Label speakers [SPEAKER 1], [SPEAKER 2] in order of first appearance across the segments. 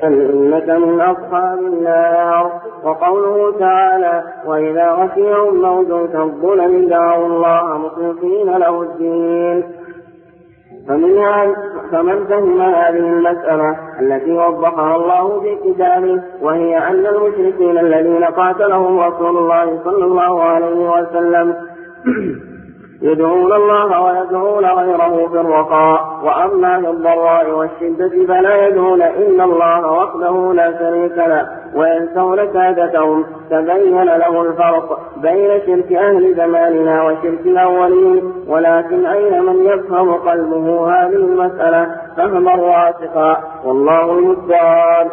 [SPEAKER 1] أنك من أصحاب النار. وقوله تعالى وإذا غشيهم موج كالظلل دعوا الله مخلصين له الدين. فمن فهم هذه المسألة التي وضحها الله في كتابه، وهي أن المشركين الذين قاتلهم رسول الله صلى الله عليه وسلم يدعون الله ويدعون غيره في الرخاء، وأما في الضراء والشدة فلا يدعون إلا الله وحده لا شريك له وينسون سادتهم، تبين له الفرق بين شرك أهل زماننا وشرك الأولين. ولكن أين من يفهم قلبه هذه المسألة فهما راسخا، والله المستعان.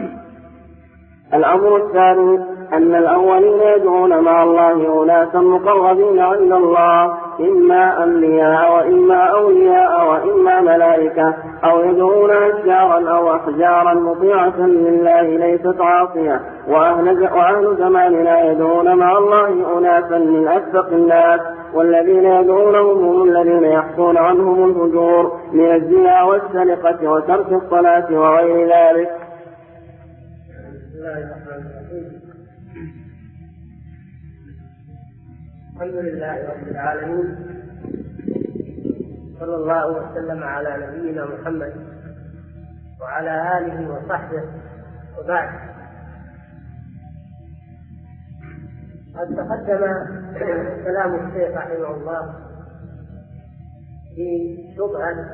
[SPEAKER 1] الأمر الثاني أن الأولين يدعون مع الله أناسا مقربين عند الله، إما أنبياء وإما أولياء وإما ملائكة، أو يدعون أشجارا أو أحجارا مطيعة لله ليست عاصية. وأهل زماننا يدعون مع الله أناسا من أسبق الناس، والذين يدعونهم هم الذين يحكون عنهم الفجور من الزنا والسرقة وترك الصلاة وغير ذلك.
[SPEAKER 2] الحمد لله رب العالمين، صلى الله وسلم على نبينا محمد وعلى آله وصحبه، وبعد. قد تقدم كلام الشيخ رحمه الله في شبهة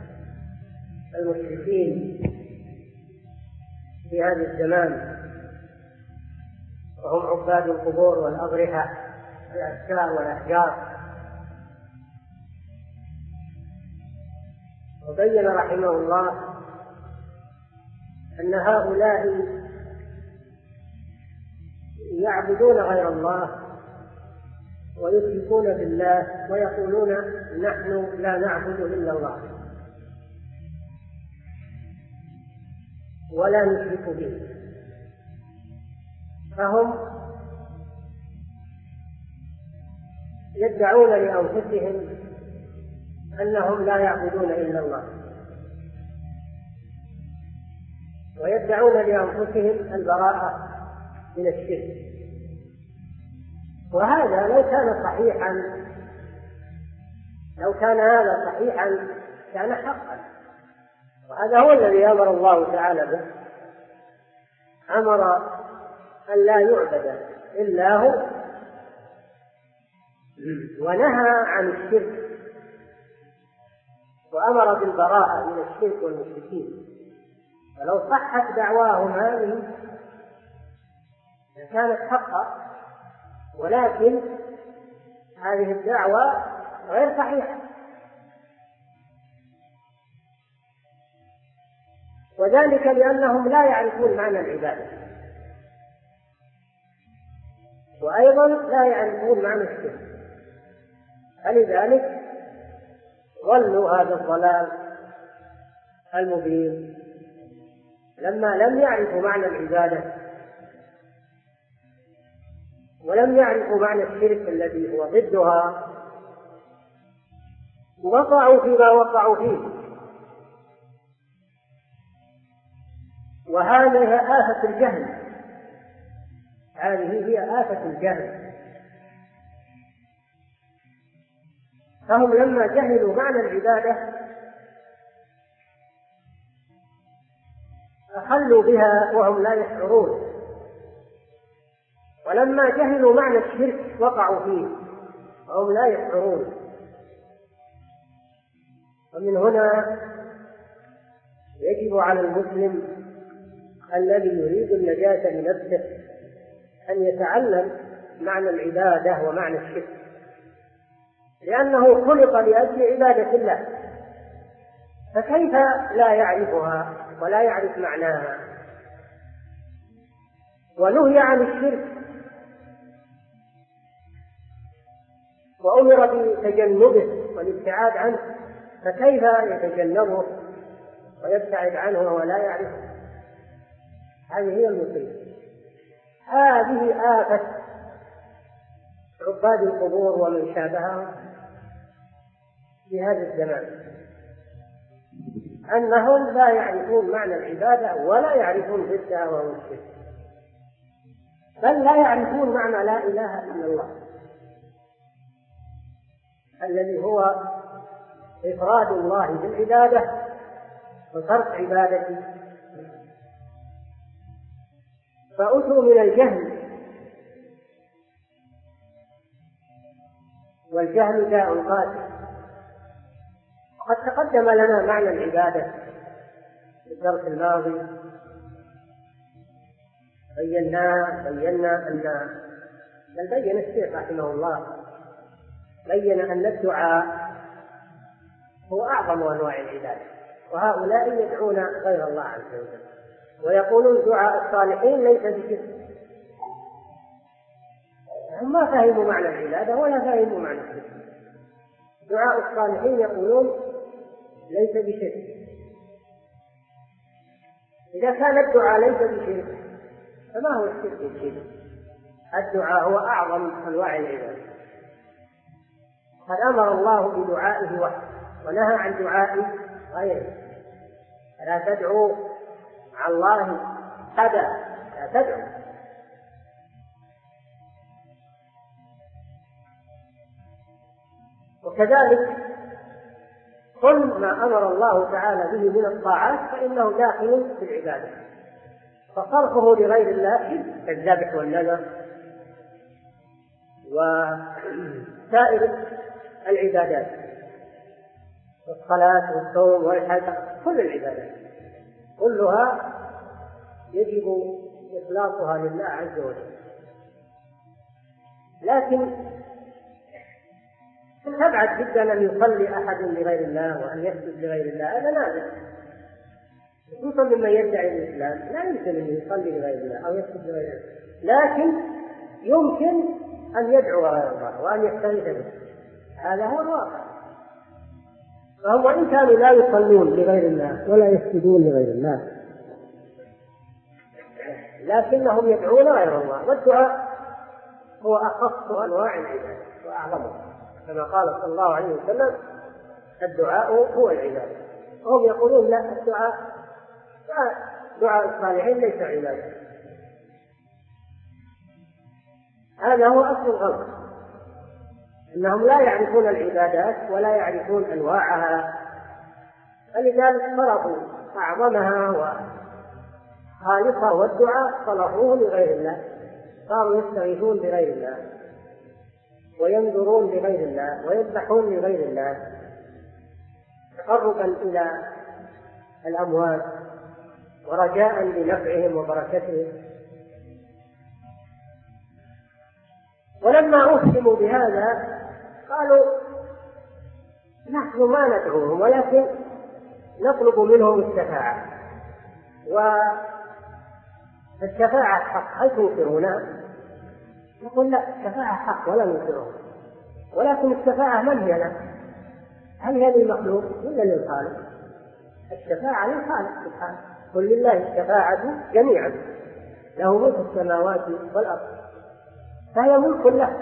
[SPEAKER 2] المشركين في هذا الزمان، وهم عباد القبور والأضرحة الأشجار والأحجار. وبين رحمه الله أن هؤلاء يعبدون غير الله ويشركون بالله ويقولون نحن لا نعبد إلا الله ولا نشرك به. فهم يدعون لأنفسهم أنهم لا يعبدون إلا الله، ويدعون لأنفسهم البراءة من الشرك. وهذا لو كان هذا صحيحا كان حقا، وهذا هو الذي أمر الله تعالى به. أمر أن لا يعبد إلا هو، ونهى عن الشرك، وأمر بالبراءة من الشرك والمشركين. فلو صحت دعواهم هذه كانت حقا، ولكن هذه الدعوة غير صحيحة، وذلك لأنهم لا يعرفون معنى العبادة، وأيضا لا يعرفون معنى الشرك، فلذلك ظلوا هذا الضلال المبين لما لم يعرفوا معنى العبادة ولم يعرفوا معنى الشرك الذي هو ضدها، وقعوا فيما وقعوا فيه. وهذه آفة الجهل، هذه هي آفة الجهل. فهم لما جهلوا معنى العبادة أخلوا بها وهم لا يشعرون، ولما جهلوا معنى الشرك وقعوا فيه وهم لا يشعرون. ومن هنا يجب على المسلم الذي يريد النجاة لنفسه أن يتعلم معنى العبادة ومعنى الشرك، لأنه خلق لأجل عبادة الله، فكيف لا يعرفها ولا يعرف معناها؟ ونهي عن الشرك وأمر بتجنبه والابتعاد عنه، فكيف يتجنبه ويبتعد عنه ولا يعرفه؟ هذه هي المصيبة، هذه آفة عباد القبور ومن شابههم في هذا الزمان. أنهم لا يعرفون معنى العبادة ولا يعرفون ضدها وهو الشرك، بل لا يعرفون معنى لا إله إلا الله الذي هو إفراد الله بالعبادة وترك عبادته. فأتوا من الجهل، والجهل داء قاتل. قد تقدم لنا معنى العبادة في الدرس الماضي، بينا أن بل بين الشيخ رحمه الله بين أن الدعاء هو أعظم أنواع العبادة، وهؤلاء يدعون غير الله عز وجل ويقولون دعاء الصالحين ليس بشرك. هم ما فهموا معنى العبادة ولا فهموا معنى الشرك. دعاء الصالحين يقولون ليس بشرك. إذا كان الدعاء ليس بشرك فما هو الشرك بالشرك؟ الدعاء هو أعظم أنواع العبادة. قد أمر الله بدعائه وحده ونهى عن دعاء غيره. لا تدعوا مع الله أحدا، لا تدعوا. وكذلك كل ما أمر الله تعالى به من الطاعات فإنه داخل في العبادة، فصرفه لغير الله كالذبح والنذر وسائر العبادات، الصلاة والصوم والحج، كل العبادات كلها يجب إخلاصها لله عز وجل. لكن تبعد جدا أن يصلي أحد لغير الله وأن يسجد لغير الله، هذا نادر، خصوصا ممن يدعي الإسلام. لا يمكن أن يصلي لغير الله أو يسجد لغير الله، لكن يمكن أن يدعو غير الله وأن يستغيث به. هذا هو الواقع. فهم وإن كانوا لا يصلون لغير الله ولا يسجدون لغير الله، لكنهم يدعون غير الله، والدعاء هو أخص أنواع العبادة وأعظمها، كما قال صلى الله عليه وسلم الدعاء هو العبادة. وهم يقولون لا، دعاء الصالحين ليس عبادة. هذا هو أصل الغلط، أنهم لا يعرفون العبادات ولا يعرفون أنواعها، فلذلك فرضوا أعظمها وخالصها والدعاء صرفوه لغير الله، صاروا يستغيثون بغير الله وينذرون لغير الله ويذبحون لغير الله تقربا إلى الأموات ورجاء لنفعهم وبركتهم. ولما أفهموا بهذا قالوا نحن ما ندعوهم ولكن نطلب منهم الشفاعة، والشفاعة حق، هل تنكرونها؟ نقول لا، الشفاعة حق ولا ننكرها، ولكن الشفاعة من هي لنا؟ هل هي للمخلوق ولا للخالق؟ الشفاعة للخالق سبحانه، قل لله الشفاعة جميعا، له ملك السماوات والأرض، فهي ملك له،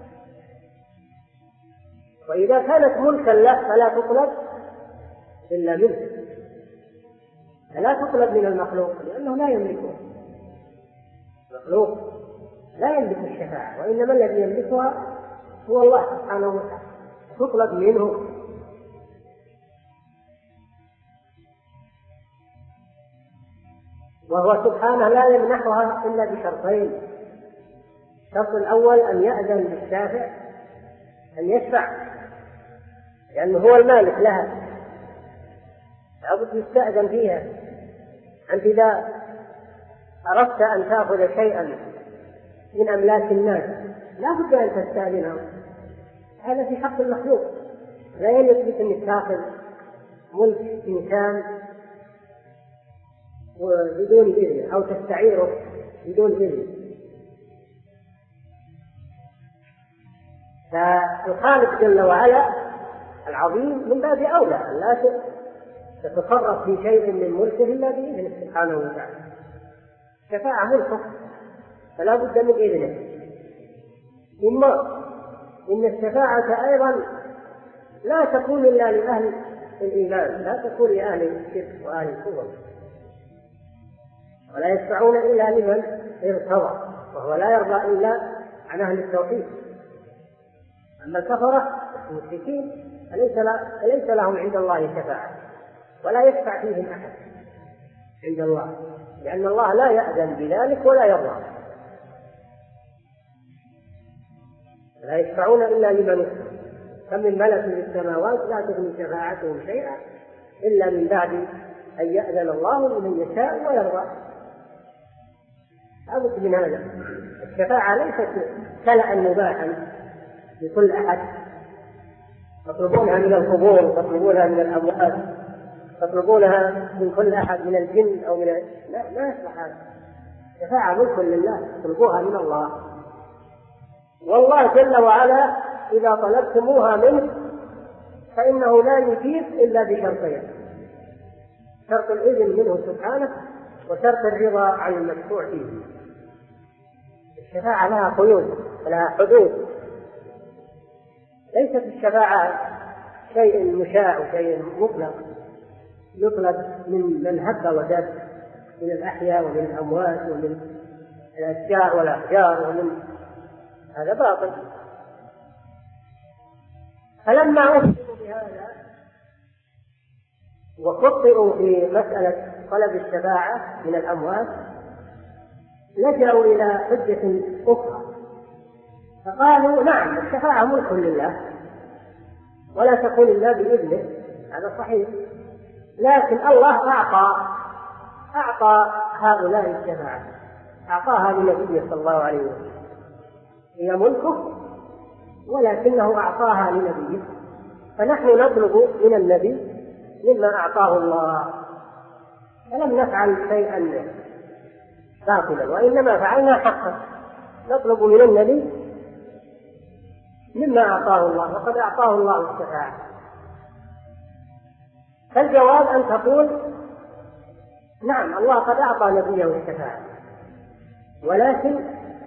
[SPEAKER 2] وإذا كانت ملكا له فلا تطلب إلا منه، فلا تطلب من المخلوق لأنه لا يملكه. المخلوق لا يملك الشفاعة، وإنما الذي يملكها هو الله سبحانه وتعالى، تطلب منه. وهو سبحانه لا يمنحها إلا بشرطين: الشرط الأول أن يأذن للشافع أن يشفع، لأنه هو المالك لها، لابد يستأذن فيها. أنت إذا أردت أن تأخذ شيئا من أملاك الناس لا بد أن تستأذنه، هذا في حق المخلوق. لا يليق بك أن تأخذ ملك إنسان بدون إذن أو تستعيره بدون إذن. فالخالق جل وعلا العظيم من باب أولى أن لا تتصرف في شيء من ملكه إلا بإذنه سبحانه وتعالى. الشفاعة ملكه فلا بد من إذنه. ثم إن الشفاعة أيضا لا تكون إلا لأهل الإيمان، لا تكون لأهل الشرك وأهل الكفر. ولا يشفعون إلا لمن ارتضى، وهو لا يرضى إلا عن أهل التوحيد. أما الكفرة المشركين فليس لهم عند الله شفاعة، ولا يشفع فيهم أحد عند الله، لأن الله لا يأذن بذلك ولا يرضى. لا يشفعون إلا لمن ارتضى. كم من ملك في السماوات لا تغني شفاعتهم شيئا إلا من بعد أن يأذن الله لمن يشاء ويرضى. لابد من هذا. الشفاعة ليست كلأ مباحا لكل أحد، تطلبونها من القبور، تطلبونها من الأموات، تطلبونها من كل أحد من الجن أو من لا يصلح هذا. الشفاعة ملك لله، تطلبوها من الله، والله جل وعلا إذا طلبتموها منه فإنه لا يجيب إلا بشرطين: شرط الإذن منه سبحانه، وشرط الرضا عن المشفوع فيه. الشفاعة لها قيود ولها حدود، ليست الشفاعة شيء مشاع وشيء مطلق يطلب من هب ودب من الأحياء ومن الأموات ومن الأشجار والأحجار هذا باطل. فلما أفتوا بهذا وخطئوا في مسألة طلب الشفاعة من الأموات لجأوا إلى حجة أخرى، فقالوا: نعم، الشفاعة ملك لله ولا تكون إلا بإذنه، هذا صحيح، لكن الله أعطى هؤلاء الشفاعة، أعطاها لنبيه صلى الله عليه وسلم، هي ملكه ولكنه أعطاها لنبيه، فنحن نطلب من النبي مما أعطاه الله، فلم نفعل شيئا باطلا، وإنما فعلنا حقا، نطلب من النبي مما أعطاه الله، وقد أعطاه الله الشفاعة. فالجواب أن تقول: نعم، الله قد أعطى نبيه الشفاعة، ولكن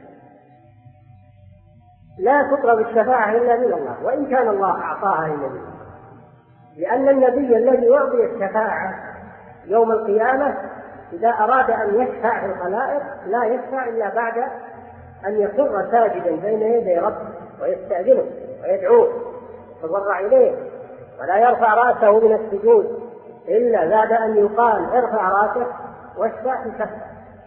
[SPEAKER 2] لا تطلب الشفاعة إلا من الله، وإن كان الله أعطاها للنبي، لأن النبي الذي يعطي الشفاعة يوم القيامة إذا أراد أن يشفع في الخلائق لا يشفع إلا بعد أن يخر ساجدا بين يدي ربه ويستأذنه ويدعوه ويتضرع إليه، ولا يرفع رأسه من السجود إلا بعد أن يقال: ارفع رأسك واشفع في شفاعة.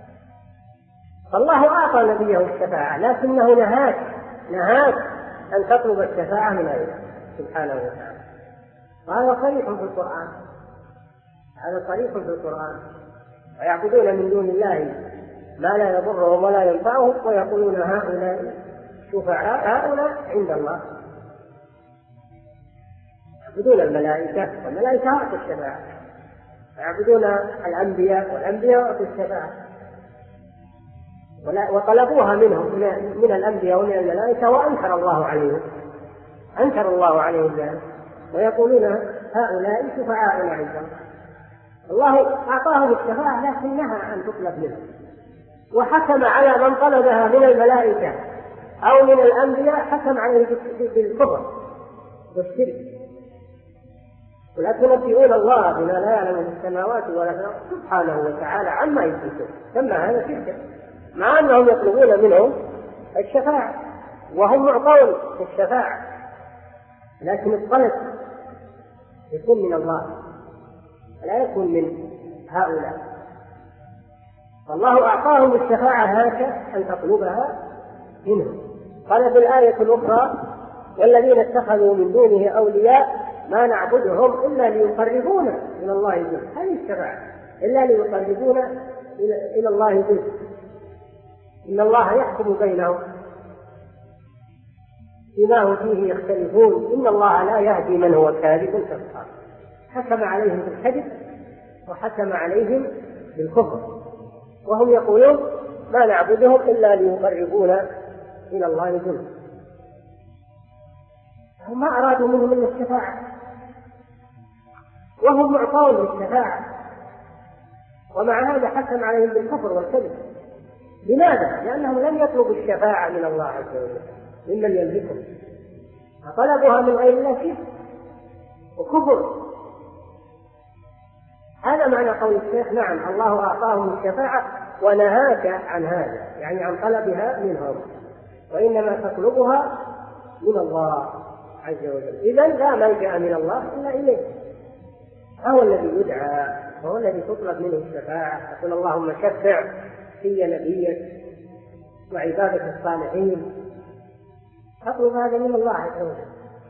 [SPEAKER 2] فالله أعطى نبيه الشفاعة، لكنه نهاك أن تطلب الشفاعة من الله سبحانه وتعالى. وهذا صريح في القرآن، هذا صريح في القرآن. ويعبدون من دون الله ما لا يضرهم ولا ينفعهم، ويقولون: هؤلاء شفعاؤنا عند الله. يعبدون الملائكة، والملائكة أعطوا الشفاعة، ويعبدون الأنبياء، والأنبياء أعطوا الشفاعة، وطلبوها منهم من الأنبياء ومن الملائكة، وأنكر الله عليهم ذلك، ويقولون: هؤلاء شفعاؤنا عند الله. الله أعطاهم الشفاعة لكن نهى أن تطلب منه، وحكم على من طلبها من الملائكة أو من الأنبياء، حكم عليه بالكفر والشرك. ولا تنبئون الله بما لا يعلم في السماوات ولا في الأرض سبحانه وتعالى عما يشركون، ثم هذا شرك، مع أنهم يطلبون منهم الشفاعة وهم معطون الشفاعة، لكن الطلب يكون من الله لا يكون من هؤلاء. فالله أعطاهم الشفاعة هكذا أن تطلبها منه. قال في الآية الأخرى: والذين اتخذوا من دونه أولياء ما نعبدهم إلا ليقربونا إلى الله زلفى. هذه الشفاعة إلا ليقربونا إلى الله زلفى، إن الله يحكم بينهم بما هم فيه يختلفون، إن الله لا يهدي من هو كاذب كفار. حكم عليهم بالكذب وحكم عليهم بالكفر، وهم يقولون: ما نعبدهم إلا ليقربونا إلى الله زلفى. هم ما أرادوا منهم إلا الشفاعة، وهم معطون بالشفاعة، ومع هذا حكم عليهم بالكفر والكذب. لماذا؟ لأنهم لم يطلبوا الشفاعة من الله عز وجل ممن يملكهم، فطلبوها من غير الله شرك وكفر هذا معنى قول الشيخ: نعم الله أعطاهم الشفاعة ونهاك عن هذا، يعني عن طلبها منهم، وإنما تطلبها من الله عز وجل. إذن لا ملجأ من الله إلا إليه، هو الذي يدعى وهو الذي تطلب منه الشفاعة. تقول: اللهم شفع في نبيك وعبادك الصالحين، تطلب هذا من الله عز وجل.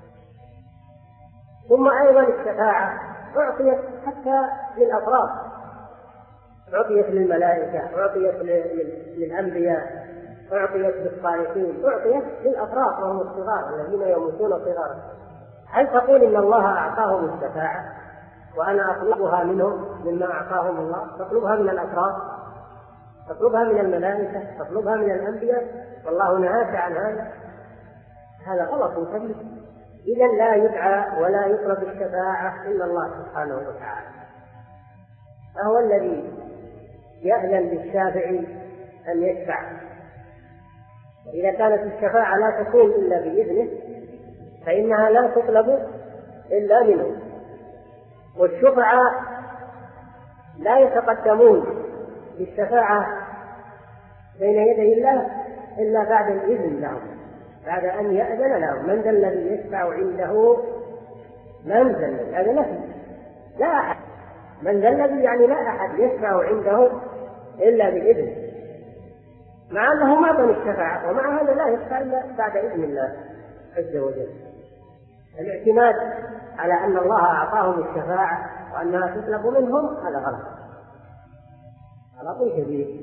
[SPEAKER 2] ثم أيضا الشفاعة أعطيت حتى للأفراد، أعطيت للملائكة، أعطيت للأنبياء، أعطيت للصالحين، أعطيت للأفراد وهم الصغار الذين يموتون صغارا. هل تقول إن الله أعطاهم الشفاعة وأنا أطلبها منهم مما أعطاهم الله؟ تطلبها من الأفراد، تطلبها من الملائكة، تطلبها من الأنبياء، والله نهاك عن هذا. هذا غلط كبير. إذن لا يدعى ولا يطلب الشفاعة إلا الله سبحانه وتعالى، فهو الذي يأذن للشافع أن يشفع. وإذا كانت الشفاعة لا تكون إلا بإذنه فإنها لا تطلب إلا منه. والشفعاء لا يتقدمون بالشفاعة بين يدي الله إلا بعد الإذن لهم، بعد أن يأذن لهم. من ذا الذي يشفع عنده؟ من ذا الذي؟ هذا نفي، لا أحد. من ذا الذي يعني لا أحد يشفع عنده إلا بإذن، مع أنه ما بني الشفاعة، ومع هذا لا يشفع إلا بعد إذن الله عز وجل. الاعتماد على أن الله أعطاهم الشفاعة وأنها تطلب منهم هذا غلط، غلط كبير.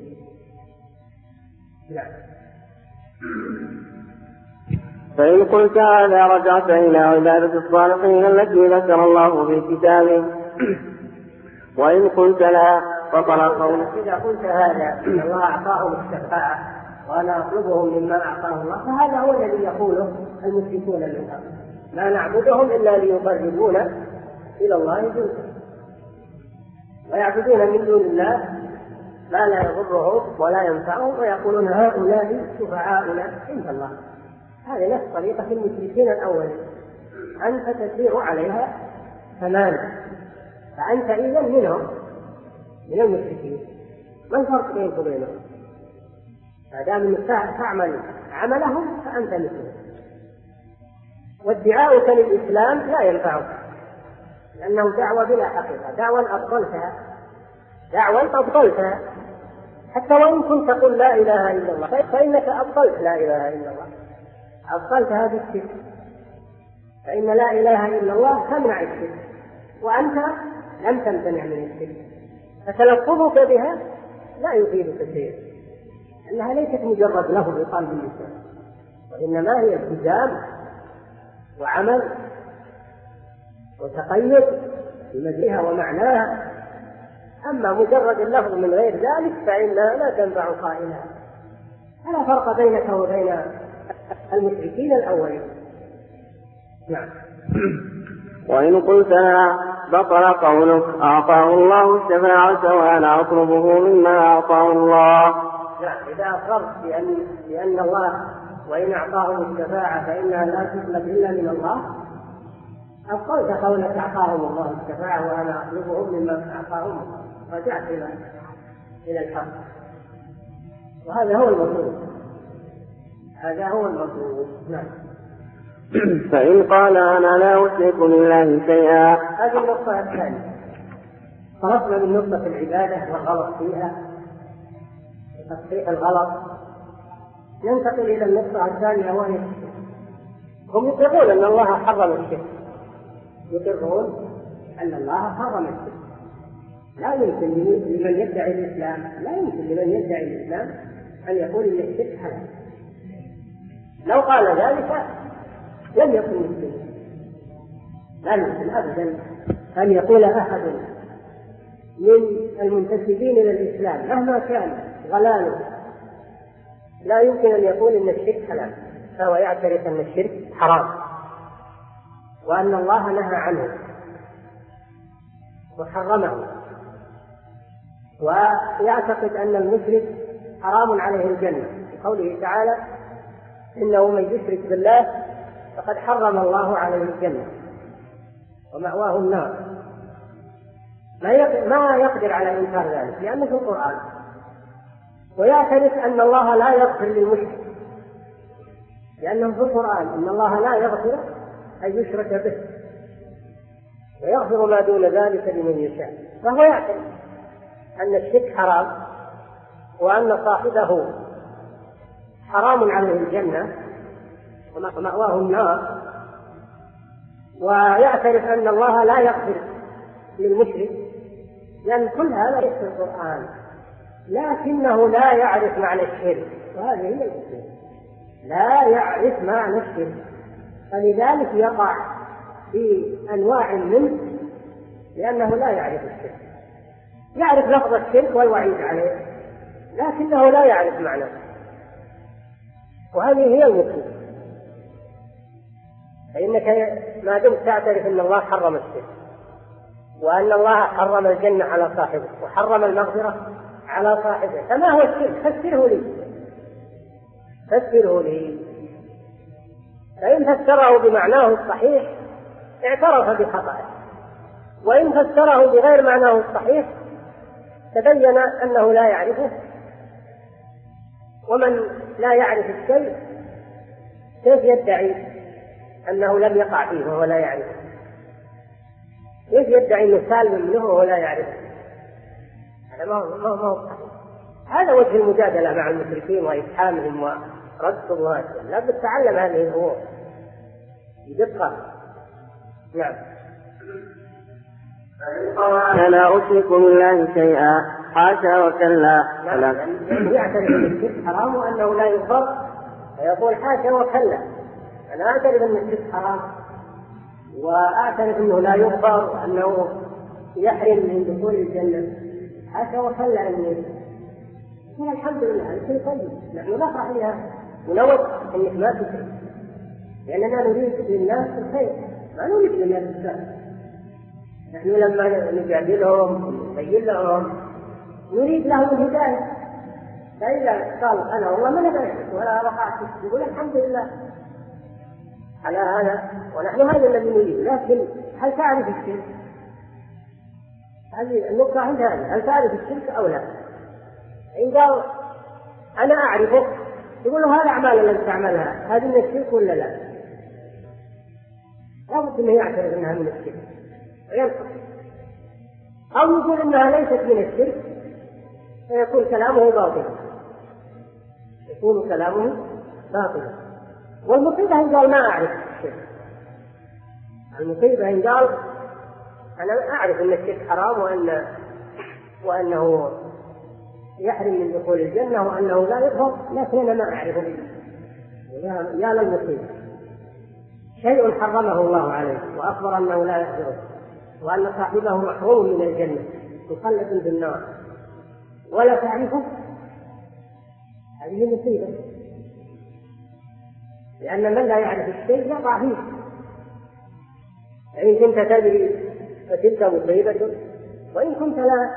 [SPEAKER 2] نعم.
[SPEAKER 1] فإن قلت هذا رجعت إلى عبادة الصالحين التي ذكر الله في كتابه، وإن قلت لا فطلق قولك.
[SPEAKER 2] إذا قلت هذا إن الله أعطاهم الشفاعة وأنا أطلبهم مما أعطاه الله، فهذا هو الذي يقوله المشركون من قبل: لا نعبدهم إلا ليقربونا إلى الله زلفى، ويعبدون من دون الله ما لا يضرهم ولا ينفعهم، ويقولون هؤلاء شفعاؤنا عند الله. هذه نفس طريقة المشركين الأولين، أنت تسير عليها تماما، فأنت إذن منهم، من المشركين. ما الفرق بينك وبينهم؟ ما دام تعمل عملهم فأنت مثلهم. وادعاؤك للإسلام لا ينفعك، لأنه دعوة بلا حقيقة، دعوة أبطلتها. حتى وإن كنت تقول لا إله إلا الله فإنك أبطلت لا إله إلا الله، أبطلت هذا الشرك، فإن لا إله إلا الله تمنع الشرك وأنت لم تمتنع من الشرك، فتلفظك بها لا يفيدك شيئا، أنها ليست مجرد له بقلب اللسان، وإنما هي التزام وعمل وتقيد بمجيئها ومعناها. أما مجرد اللفظ من غير ذلك فإنها لا تنفع قائلها. فلا فرق بينك وبين المشركين الأولين. نعم.
[SPEAKER 1] وإن قلت لا بطل قولك: أعطاه الله الشفاعة وأنا أطلبه مما أعطاه الله.
[SPEAKER 2] نعم. إذا أقررت بأن الله وإن أعطاهم الشفاعة فإنها لا تطلب إلا من الله، أبطلت قولك أعطاهم الله الشفاعة وأنا أطلبهم مما أعطاهم الله، رجعت إلى الحق. وهذا هو المطلوب، هذا هو المطلوب. نعم.
[SPEAKER 1] فإن قال: أنا لا أشرك بالله شيئا.
[SPEAKER 2] هذه النقطة الثانية. خرجنا من نقطة العبادة والغلط فيها وتصحيح الغلط، ننتقل إلى النقطة الثانية وهي الشرك. هم يقرون أن الله حرم الشرك، يقرون أن الله حرم الشرك. لا يمكن لمن يدعي الإسلام، لا يمكن لمن يدعي الإسلام أن يقول إن الشرك حلال. لو قال ذلك لم يكن مسلما. لا يمكن أبدا أن يقول أحد من المنتسبين إلى الإسلام مهما كان غلاله، لا يمكن أن يقول إن الشرك حلال، فهو يعترف أن الشرك حرام وأن الله نهى عنه وحرمه، ويعتقد أن المشرك حرام عليه الجنة بقوله تعالى: إنه من يشرك بالله فقد حرم الله عليه الجنة ومأواه النار. ما يقدر على إنكار ذلك لأنه في القرآن، ويعترف أن الله لا يغفر للمشرك لأنه في القرآن إن الله لا يغفر أن يشرك به ويغفر ما دون ذلك لمن يشاء. فهو يعترف أن الشرك حرام وأن صاحبه حرام عليه الجنة ومأواه النار، ويعترف أن الله لا يغفر للمشرك لأن كل هذا ليس في القرآن، لكنه لا يعرف معنى الشرك، وهذه هي المشكلة، لا يعرف معنى الشرك، فلذلك يقع في أنواع منه لأنه لا يعرف الشرك، يعرف لفظ الشرك والوعيد عليه لكنه لا يعرف معناه، وهذه هي المشكلة. فإنك ما دمت تعترف أن الله حرم الشرك وأن الله حرم الجنة على صاحبه وحرم المغفرة على صاحبه، فما هو الشرك؟ فسره لي. فإن فسره بمعناه الصحيح اعترف بخطأه، وإن فسره بغير معناه الصحيح تبين أنه لا يعرفه. ومن لا يعرف الشيء كيف يدعي أنه لم يقع فيه وهو لا يعرفه؟ كيف يدعي أنه سالم منه وهو لا يعرفه؟ هذا ما هو صحيح. هذا وجه المجادلة مع المشركين وإفحامهم ورد الله. لا بد تتعلم هذه الأمور بدقة. نعم.
[SPEAKER 1] لا أشرك بالله شيئا حاشا وكلا.
[SPEAKER 2] يعترف أن الشرك حرام وأنه لا يغفر فيقول حاشا وكلا. أنا أعترف أن الشرك حرام وأعترف أنه لا يغفر وأنه يحرم من دخول الجنة، حاشا وكلا أن يقول الحمد لله الشيء طيب، نحن نفرح بها ونود أنك ما تشرك لأننا نريد للناس الخير ما نريد للناس الشر. نحن لما نجادلهم ونبين لهم نريد لهم الهداية، فإذا قال أنا والله ما نبغى ولا وقعت يقول الحمد لله على هذا، ونحن هذا الذي نريد. لكن هل تعرف الشرك؟ هذه النقطة عند هذه، هل تعرف الشرك أو لا؟ إن قال أنا أعرفه يقول له هذه الأعمال التي تعملها هذه من الشرك ولا لا؟ لا بد أنه يعترف أنها من الشرك وينقص، أو يقول أنها ليست من الشرك فيكون كلامه باطلا، يكون كلامه باطلا. والمصيبة إن قال ما أعرف الشرك، المصيبة إن قال أنا أعرف أن الشرك حرام وأنه يحرم من دخول الجنة وأنه لا يغفر، لكن أنا ما أعرف به. يا للمصيبة، شيء حرمه الله عليه وأخبر أنه لا يغفره وأن صاحبه محروم من الجنة مخلد في النار ولا تعرفه، هذه مصيبة، لأن من لا يعرف الشيء يقع فيه. فإن كنت تدري فتلك مصيبة وإن كنت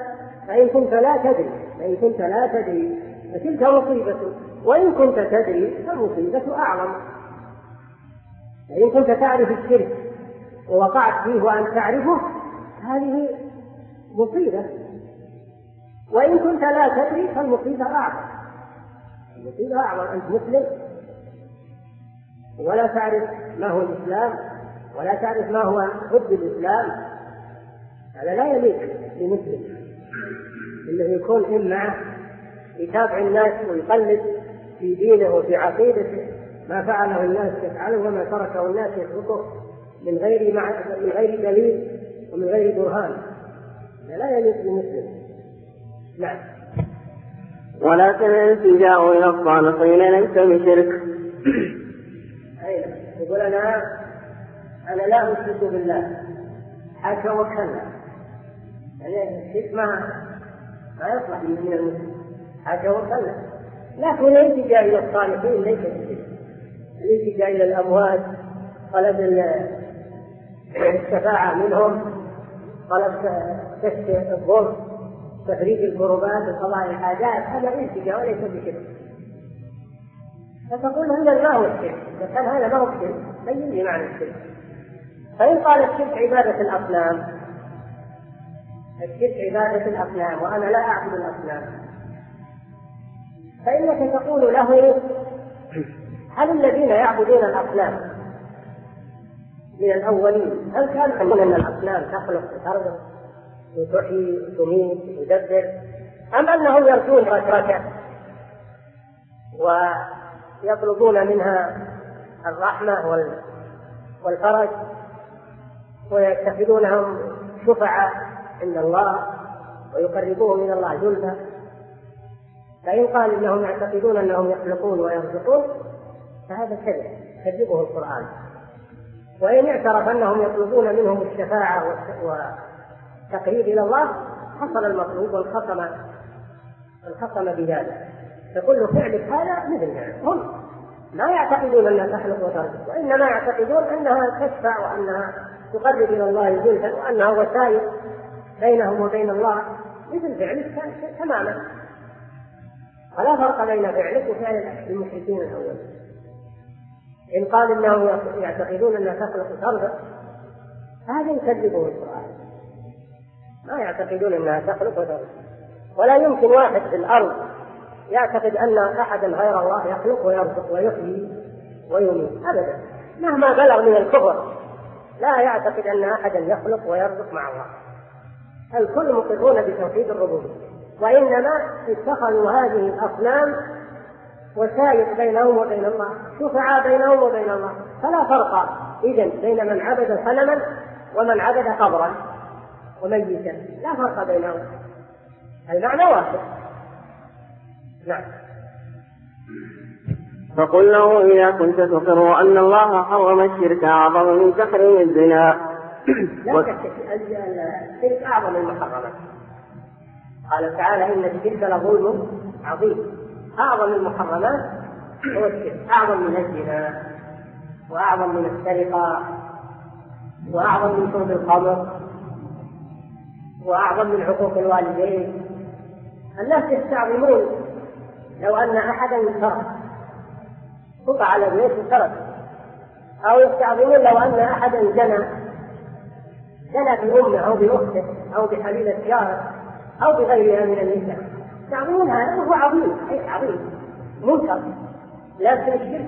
[SPEAKER 2] لا تدري فتلك مصيبة وإن كنت تدري فالمصيبة أعظم. فإن كنت تعرف الشرك ووقعت فيه وأن تعرفه هذه مصيبة، وإن كنت لا تدري فالمصيبة أعظم. المصيبة أعظم، أنت مسلم ولا تعرف ما هو الإسلام ولا تعرف ما هو ضد الإسلام، هذا لا يليق بمسلم. الذي يكون إما يتابع الناس ويقلد في دينه وفي عقيدته ما فعله الناس يفعله وما تركه الناس يتركه من غير دليل ومن غير برهان، هذا لا يليق بمسلم. نعم.
[SPEAKER 1] ولكن الالتجاء إلى الصالحين ليس بشرك.
[SPEAKER 2] يقول أنا لا أشرك بالله حاشا وكلا، يعني الشرك ما يصلح من المسلم حاشا وكلا. لكن الالتجاء إلى الصالحين ليس بشرك. الالتجاء إلى الأموات، طلب الشفاعة منهم، طلب كشف الضر، تفريج الكربات وقضاء الحاجات، هذا الالتجاء وليس بشرك. فتقول هذا ما هو الشرك، إذا كان هذا ما هو الشرك بين لي معنى الشرك. فإن قال الشرك عبادة الأصنام الشرك عبادة الأصنام وأنا لا أعبد الأصنام، فإنك تقول له: هل الذين يعبدون الأصنام من الأولين هل كانوا يقولون أن الأصنام تخلق وترزق وتحيي وتميت وتدبر، أم أنهم يرجون رشركة ويطلبون منها الرحمة والفرج ويتخذونهم شفعاء عند الله ويقربوهم من الله زلفى؟ فإن قال إنهم يعتقدون أنهم يخلقون ويرزقون فهذا كذبه القرآن. وإن اعترف أنهم يطلبون منهم الشفاعة والتقريب إلى الله حصل المطلوب والخصم بذلك. فكل فعل هذا مثل ذلك. هم لا يعتقدون أنها تخلق وترزق، وإنما يعتقدون أنها تشفع وأنها تقرب إلى الله زلفى وأنها وسائل بينهم وبين الله مثل فعلك تماما. ولا فرق بين فعلك وفعل المشركين الأول. إن قال إنهم يعتقدون أنها تخلق وترزق هذا يكذبه القرآن. ما يعتقدون أنها تخلق وترزق، ولا يمكن واحد في الأرض يعتقد أن أحدا غير الله يخلق ويرزق ويحيي ويميت أبدا، مهما بلغ من الكفر لا يعتقد أن أحدا يخلق ويرزق مع الله. الكل مقرون بتوحيد الربوبية، وإنما اتخذوا هذه الأصنام وسائل بينهم وبين الله، شفعاء بينهم وبين الله. فلا فرق إذن بين من عبد صنما ومن عبد قبرا وميتا، لا فرق بينهم، المعنى واحد. نعم.
[SPEAKER 1] فقل له: إذا كنت تقر أن الله حرم الشرك أعظم من تحريم الزنا.
[SPEAKER 2] لا شك الشرك أعظم المحرمات. قال تعالى: إن الشرك لظلم عظيم. أعظم المحرمات هو الشرك، أعظم من الزنا وأعظم من السرقة وأعظم من شرب الخمر وأعظم من عقوق الوالدين. الناس يستعظمون لو أن أحدا سرق، قطع على بيت سرق، أو يستعظمون لو أن أحدا زنى بأمه أو بأخته أو بحليلة جاره أو بغيرها من النساء. يستعظمون هذا وهو عظيم، أي عظيم منكر، لكن الشرك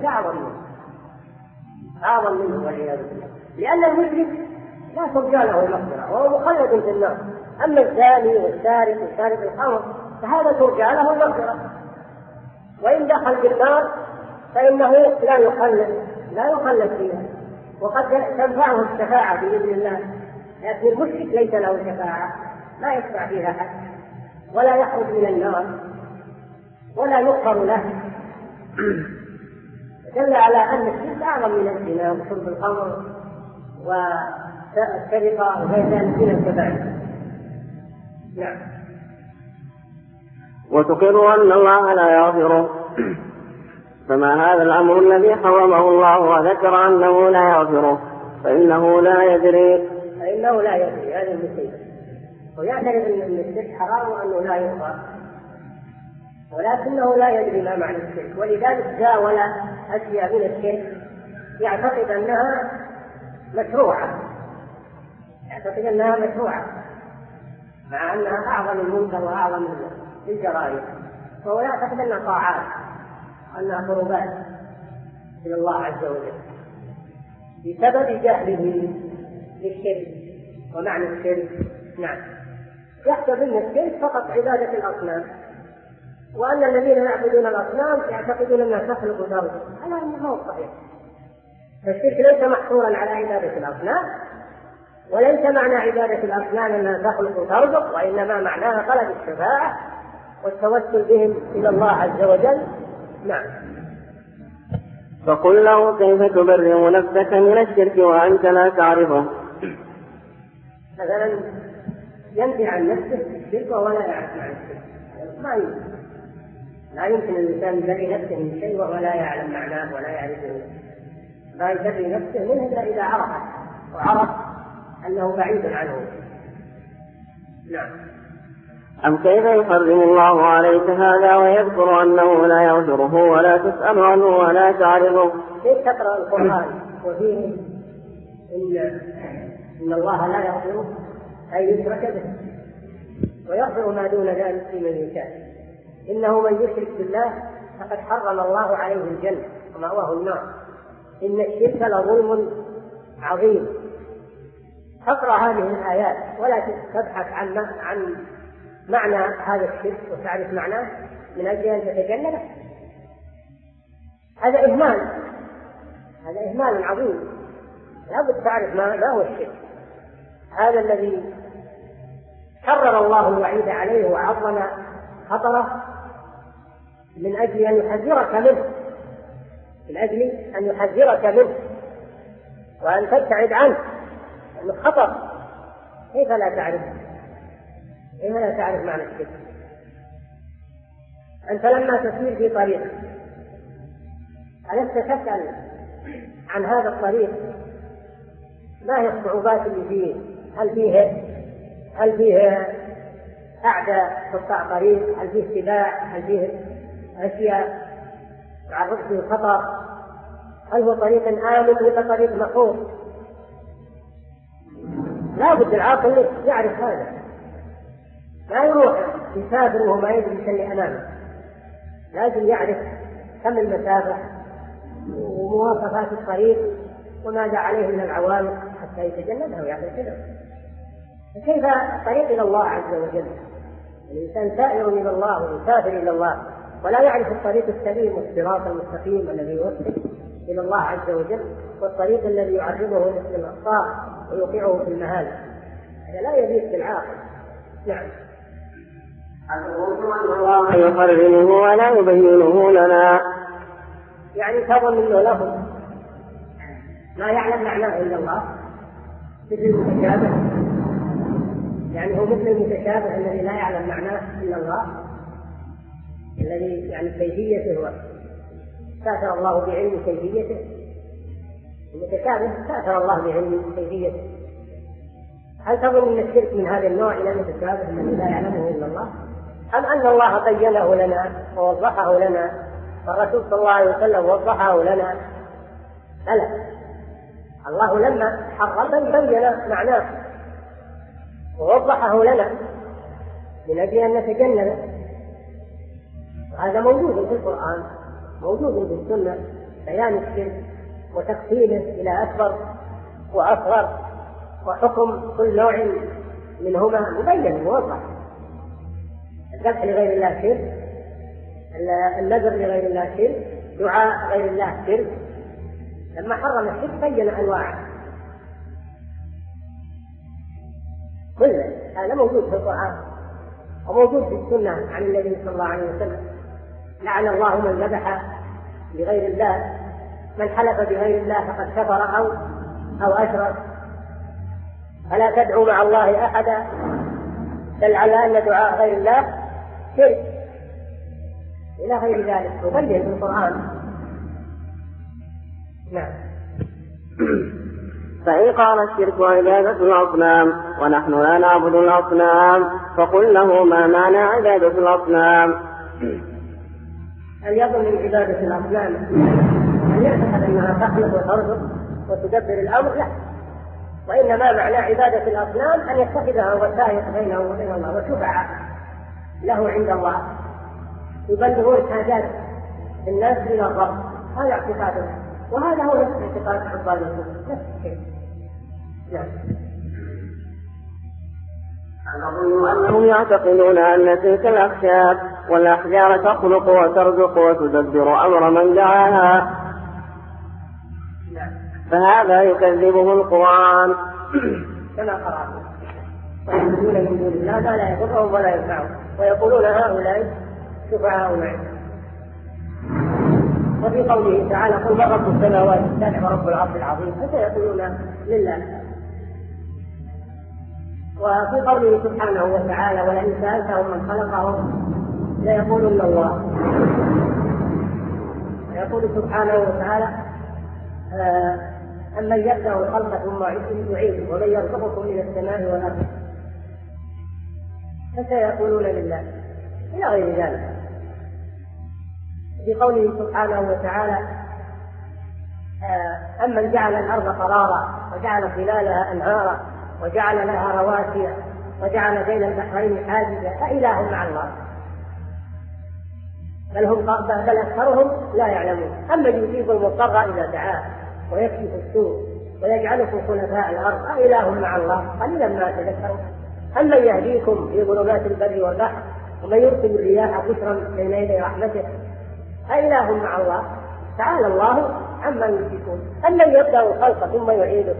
[SPEAKER 2] أعظم منه والعياذ بالله، لأن المشرك لا ترجى له المغفرة وهو مخلد في النار. أما الزاني والسارق وشارب الخمر فهذا ترجى له المغفرة، وإن دخل بالنار فإنه لا يخلد فيها، وقد تنفعه الشفاعة بإذن الله. لكن المشرك ليس له شفاعة، لا يشفع فيها أحد ولا يخرج من النار ولا يغفر له. دل على أن الشرك أعظم من الزنا وشرب الخمر والسرقة وغير ذلك من الكبائر. نعم.
[SPEAKER 1] وتقر أن الله لا يغفره، فما هذا الأمر الذي حرمه الله وذكر أنه لا يغفره؟ فإنه لا يدري
[SPEAKER 2] هذه المصيبة. ويعترف أن الشرك حرام وأنه لا يغفر، ولكنه لا يدري ما معنى الشرك، ولذلك جاول أشياء من الشرك يعتقد أنها مشروعة، مع أنها أعظم المنكر وأعظم الجرائم، فهو يعتقد أنها طاعات وأنها قربات إلى الله عز وجل بسبب جهله للشرك ومعنى الشرك. نعم. يحسب أن الشرك فقط عبادة الأصنام، وأن الذين يعبدون الأصنام يعتقدون أنها تخلق وترزق، هذا ما هو صحيح. فالشرك ليس محصورا على عبادة الأصنام، وليس معنى عبادة الأصنام أنها تخلق وترزق، وإنما معناها طلب الشفاعة والتوسل بهم إلى الله عز وجل. نعم.
[SPEAKER 1] فقل له: كيف تبرئ نفسك من الشرك وأنت لا تعرفه؟
[SPEAKER 2] مثلا ينفي عن نفسه الشرك وهو لا يعرف عن الشرك، لا يمكن الإنسان يبرئ نفسه من شيء وهو لا يعلم معناه ولا يعرفه. لا يبرئ نفسه منه إلا إذا عرفه وعرف أنه بعيد عنه. نعم.
[SPEAKER 1] أم كيف يحرم الله عليك هذا ويذكر أنه لا يغفره ولا تسأل عنه ولا تعرضه؟
[SPEAKER 2] كيف تقرأ القرآن وفيه إن الله لا يغفره أي يشرك به، ويغفر ما دون ذلك لمن يشاء. إنه من يشرك بالله فقد حرم الله عليه الجنة ومأواه النار، إن الشرك لظلم عظيم. تقرأ هذه الآيات ولا تبحث عن معنى هذا الشرك وتعرف معناه من أجل أن تتجنبه، هذا إهمال عظيم. لا بد تعرف ما هو الشرك، هذا الذي كرر الله الوعيد عليه وعظم خطره من أجل أن يحذرك منه وأن تبتعد عنه، لأنه خطر. كيف لا تعرف معنى الشرك؟ أنت لما تسير في طريق ألست تسأل عن هذا الطريق ما هي الصعوبات اللي فيه؟ هل فيه أعداء قطاع طريق؟ هل فيه سباع؟ هل فيه أشياء تعرض فيه الخطر؟ هل هو طريق آمن ولا طريق محفوظ؟ لا بد العاقل يعرف هذا، لا يروح يسافر وهو ما يدري شيء أمامه، لازم يعرف كم المسافة ومواصفات الطريق وماذا عليه من العوائق حتى يتجنبها ويعمل كذا. فكيف الطريق إلى الله عز وجل؟ الإنسان سائر إلى الله ويسافر إلى الله ولا يعرف الطريق السليم والصراط المستقيم الذي يوصل إلى الله عز وجل، والطريق الذي يعرضه مثل الأخطاء ويوقعه في المهالك، هذا لا يليق بالعاقل. نعم.
[SPEAKER 1] الله يقرره ولا يبينه لنا،
[SPEAKER 2] يعني تظن أنه له ما يعلم معناه إلا الله، مثل المتشابه، يعني هو مثل المتشابه الذي لا يعلم معناه إلا الله، الذي يعني كيفيته هو ساتر الله بعلم كيفيته، المتشابه ساتر الله بعلم كيفيته. هل تظن أن الشرك من هذا النوع إلى المتشابه الذي لا يعلمه إلا الله، أم أن الله بينه لنا ووضحه لنا، والرسول صلى الله عليه وسلم وضحه لنا؟ لا، الله لما حرم بين معناه ووضحه لنا من أجل أن نتجنبه، وهذا موجود في القرآن، موجود في السنة، بيان الشرك وتقسيمه إلى أكبر وأصغر، وحكم كل نوع منهما مبين موضح. الذبح لغير الله شرك، النذر لغير الله شرك، دعاء غير الله شرك. لما حرم الشرك بين أنواعه، كل هذا موجود في القرآن وموجود في السنة عن النبي صلى الله عليه وسلم. لعن الله من ذبح لغير الله، من حلف بغير الله فقد كفر أو أشرك. فلا تدعوا مع الله أحدا، دل على أن دعاء غير الله شرك إلى غير ذلك، مبين في القرآن. نعم.
[SPEAKER 1] فإن قال الشرك عبادة الأصنام ونحن لا نعبد الأصنام فقل له ما معنى عبادة الأصنام؟
[SPEAKER 2] هل يظن من عبادة الأصنام أن يعتقد أنها تخلق وترزق وتدبر الأمر؟ لا، وإنما معنى عبادة الأصنام أن يتخذها وسائط بينه وبين الله وشفعاء له عند الله يبلغون حاجات الناس إلى الرب، هذا اعتقاده، وهذا هو نفس اعتقاد عباد الأصنام، نفس الشيء. نعم.
[SPEAKER 1] أنهم يعتقدون أن تلك الأخشاب والأحجار تخلق وترزق وتدبر أمر من دعاها، فهذا يكذبه القرآن
[SPEAKER 2] كما قرأنا. ويعبدون من دون الله ما لا يضرهم ولا ينفعهم ويقولون هؤلاء شفعاؤنا. وفي قوله تعالى قل من رب السماوات السبع ورب العرش العظيم، فسيقولون لله. وفي قوله سبحانه وتعالى ولئن سألتهم من خلقهم ليقولن الله. يقول سبحانه وتعالى أمن يبدأ الخلق ثم يعيده ومن يرزقكم من السماء والأرض، فسيقولون لله إلى غير ذلك. في قوله سبحانه وتعالى أمن جعل الأرض قرارا وجعل خلالها أنهارا وجعل لها رواسي وجعل بين البحرين حاجزا أإله مع الله؟ بل أكثرهم لا يعلمون. أما يجيب المضطر إذا دعاه ويكشف السوء ويجعلكم خلفاء الأرض أإله مع الله؟ قليلا ما تذكرون. أما يهديكم في ظلمات البر والبحر ومن يرسل الرياح بشرا بين يدي رحمته أإله مع الله؟ تعالى الله عما يشركون. أمن يبدأ الخلق ثم يعيده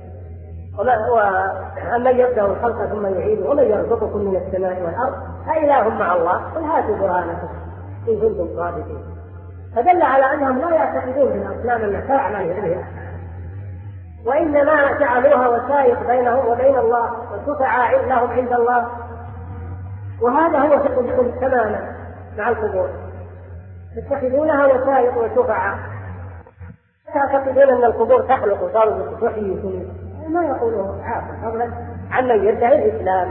[SPEAKER 2] ومن يرزقكم من السماء والأرض أإله مع الله؟ قل هاتوا برهانكم إن كنتم صادقين. فدل على أنهم لا يعتقدون في الأصنام أن تعمل إليها، وإنما جعلوها وسائط بينهم وبين الله وشفعاء لهم عند الله. وهذا هو تقدم تماما مع القبور، تتخذونها وسائط وشفعاء، تعتقدون أن القبور تخلق وترزق وتحيي، ما يقوله عاقل فضلا عمن يدعي الإسلام.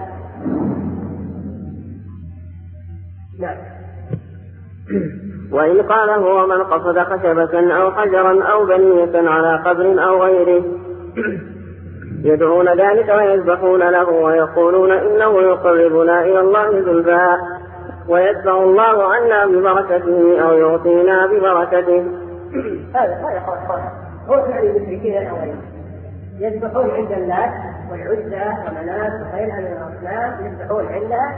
[SPEAKER 2] نعم.
[SPEAKER 1] وإن قال هو من قصد خشبة أو حجرا أو بنية على قبر أو غيره يدعون ذلك ويذبحون له ويقولون إنه يقربنا إلى الله زلفى ويدفع الله عنا ببركته أو يعطينا ببركته.
[SPEAKER 2] هذا هو فعل المشركين الأولين، يذبحون عند اللات والعزى ومنات وغيرها من الأصنام، يذبحون عندها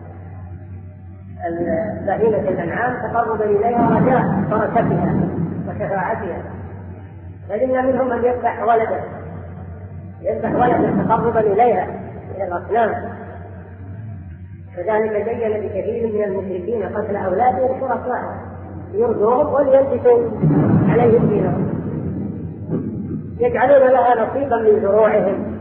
[SPEAKER 2] بهيمة الأنعام تقربا إليها رجاء بركتها وشفاعتها. فإن منهم من يذبح ولدا تقربا إليها إلى الأصنام. كذلك زين بكثير من المشركين قتل أولادهم شركاء يرضوهم وليلبسوا عليهم دينهم، يجعلون لها نصيبا من زروعهم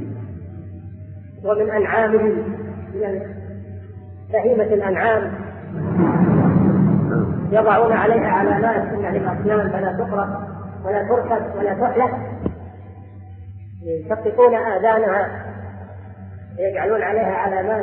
[SPEAKER 2] ومن أنعامهم، من بهيمة الأنعام، يضعون عليها علامات إن للأصنام فلا تقرأ ولا تركب ولا تحلق، يشققون آذانها ويجعلون عليها علامات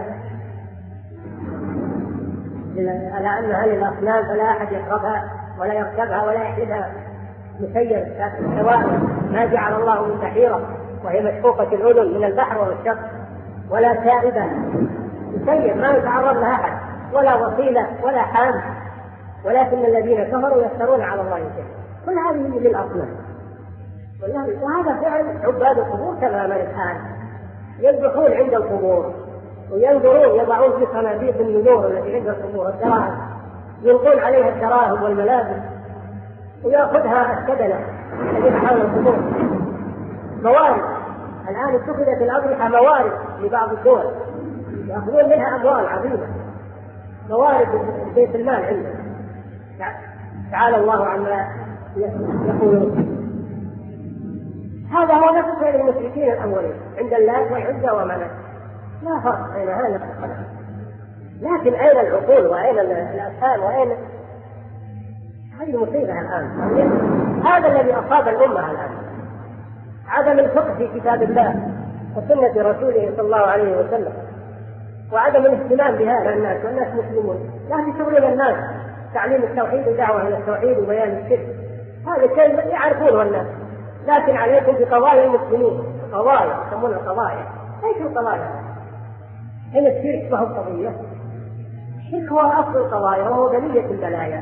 [SPEAKER 2] على أنها للأصنام فلا أحد يقربها ولا يركبها ولا يحلبها، مسير سواء ما جعل الله من بحيرة وهي مشقوقة الأذن من البحر والشط، ولا سائبة مسير ما يتعرض لها أحد، ولا وصيلة ولا حام، ولكن الذين كفروا يفترون على الله الكذب. كل هذه للأصنام، وهذا فعل عباد القبور تماما. الآن يذبحون عند القبور وينظرون، يضعون في صناديق النذور التي عند القبور الدراهم، يلقون عليها الدراهم والملابس، ويأخذها السدنة الذين حول القبور. موارد الآن اتخذت الأضرحة موارد لبعض الدول، يأخذون منها أموال عظيمة، موارد بيت المال عندهم. تعالى الله عما يقولون. هذا هو نفس فعل المشركين الأولين عند اللات والعزى ومنات، لا فرق بين هذا والآخر. لكن أين العقول وأين الأفهام وأين هذه المصيبة الآن؟ هذا الذي أصاب الأمة الآن، عدم الفقه في كتاب الله وسنة رسوله صلى الله عليه وسلم، وعدم الاهتمام بهذا الناس، والناس مسلمون لا تشغلون الناس تعليم التوحيد ودعوة إلى التوحيد وبيان الشرك، هذا شيء يعرفونه الناس. لكن عليكم بقضايا المسلمين، قضايا يسمونها قضايا. ايش القضايا؟ هنا الشرك ما هو قضية، الشرك هو أصل القضايا وهو بلية البلايا.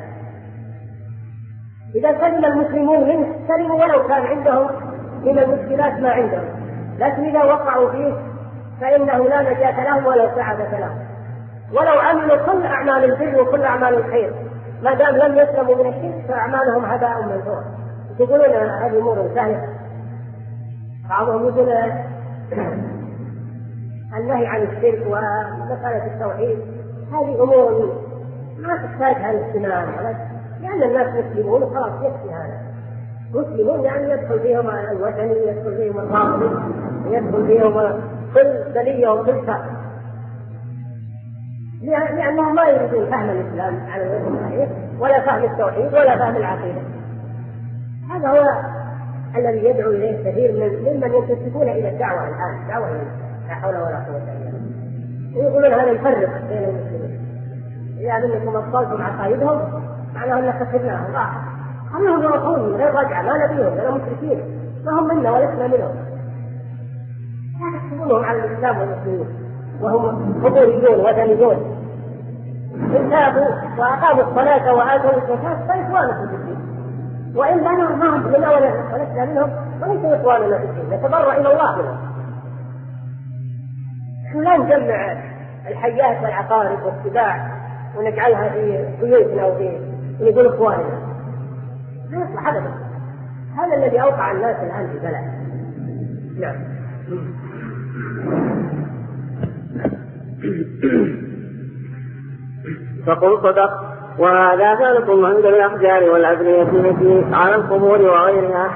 [SPEAKER 2] إذا سلم المسلمون منه سلموا ولو كان عندهم من المشكلات ما عندهم، لكن إذا وقعوا فيه فإنه لا نجاة لهم ولا سعادة لهم، ولو عملوا كل أعمال البر وكل أعمال الخير ما دام لم يسلموا من الشرك فأعمالهم هباء منثور. يقولون هذه أمور سهلة، بعضهم يقول النهي عن الشرك ومسألة التوحيد هذه أمور ما تحتاجها الاهتمام، لأن الناس مسلمون وخلاص يكفي هذا. مسلمون يعني يدخل فيهم الوثني، يدخل فيهم الرافضي، يدخل فيهم كل بلية وكل شر، لأنهم ما يريدون فهم الإسلام على الوجه الصحيح ولا فهم التوحيد ولا فهم العقيدة. هذا هو الذي يدعو إليه كثير ممن ينتسبون إلى الدعوة الآن، دعوة لا حول ولا قوة إلا بالله، ويقولون هذا يفرق بين المسلمين. إذا أنكم أبطلتم عقائدهم معناه أن خسرناهم، خلوهم يروحون من غير رجعة، ما نبيهم ولا مشركين، ما هم منا ولسنا منهم، لا تحسبونهم على الإسلام والمسلمين، وهم قبوريون وثنيون إن تابوا وأقاموا الصلاة وآتوا الزكاة فإخوانكم في الدين، وإلا ما هم من أول ولسنا منهم وليسوا إخواننا في الدين، نتبرأ إلى الله منهم. نحن لا نجمع الحيات والعقارب والسباع ونجعلها في بيوتنا ونقول إخواننا، لا يصلح أبدا. هذا الذي أوقع الناس الآن في البلد. نعم.
[SPEAKER 1] فقل صدق. وهذا ذلكم عند الأحجار والأبنية التي على القبور وغيرها.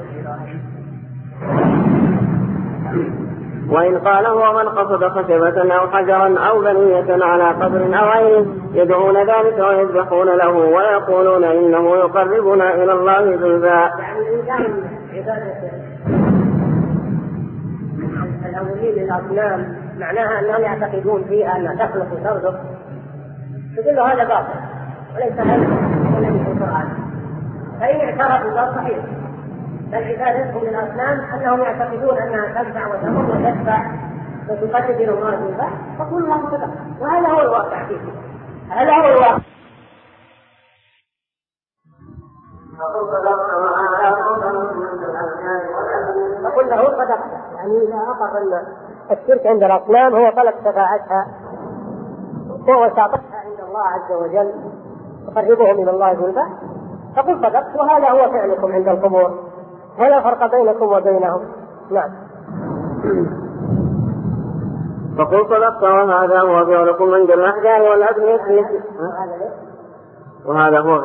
[SPEAKER 1] وإن قال هو من قصد خشبة أو حجرا أو بنية على قبر أو غيره يدعون ذلك ويذبحون له ويقولون إنه يقربنا إلى الله زلفى.
[SPEAKER 2] يعني إن كان عبادة الأولين للأصنام معناها أنهم يعتقدون فيها أنها تخلق وترزق، تقول له هذا باطل وليس هذا الذي في القرآن. فإن اعترفوا ذلك صحيح، بل عبادتهم للأصنام أنهم يعتقدون أنها تنفع وتضر وتدفع وتقدم إلى الله زلفى، فقل الله صدق. وهذا هو الواقع فيه، هذا هو الواقع. فقل له صدقت، يعني إذا أقر أن الشرك عند الأصنام هو طلب شفاعتها ووساطتها عند الله عز وجل تقربهم إلى الله زلفى، فقل صدقت وهذا هو فعلكم عند القبور، ولا فرق بينكم وبينهم. نعم.
[SPEAKER 1] فقل صدقت وهذا هو فعلكم عند الأحجار والأبنية وهذا هو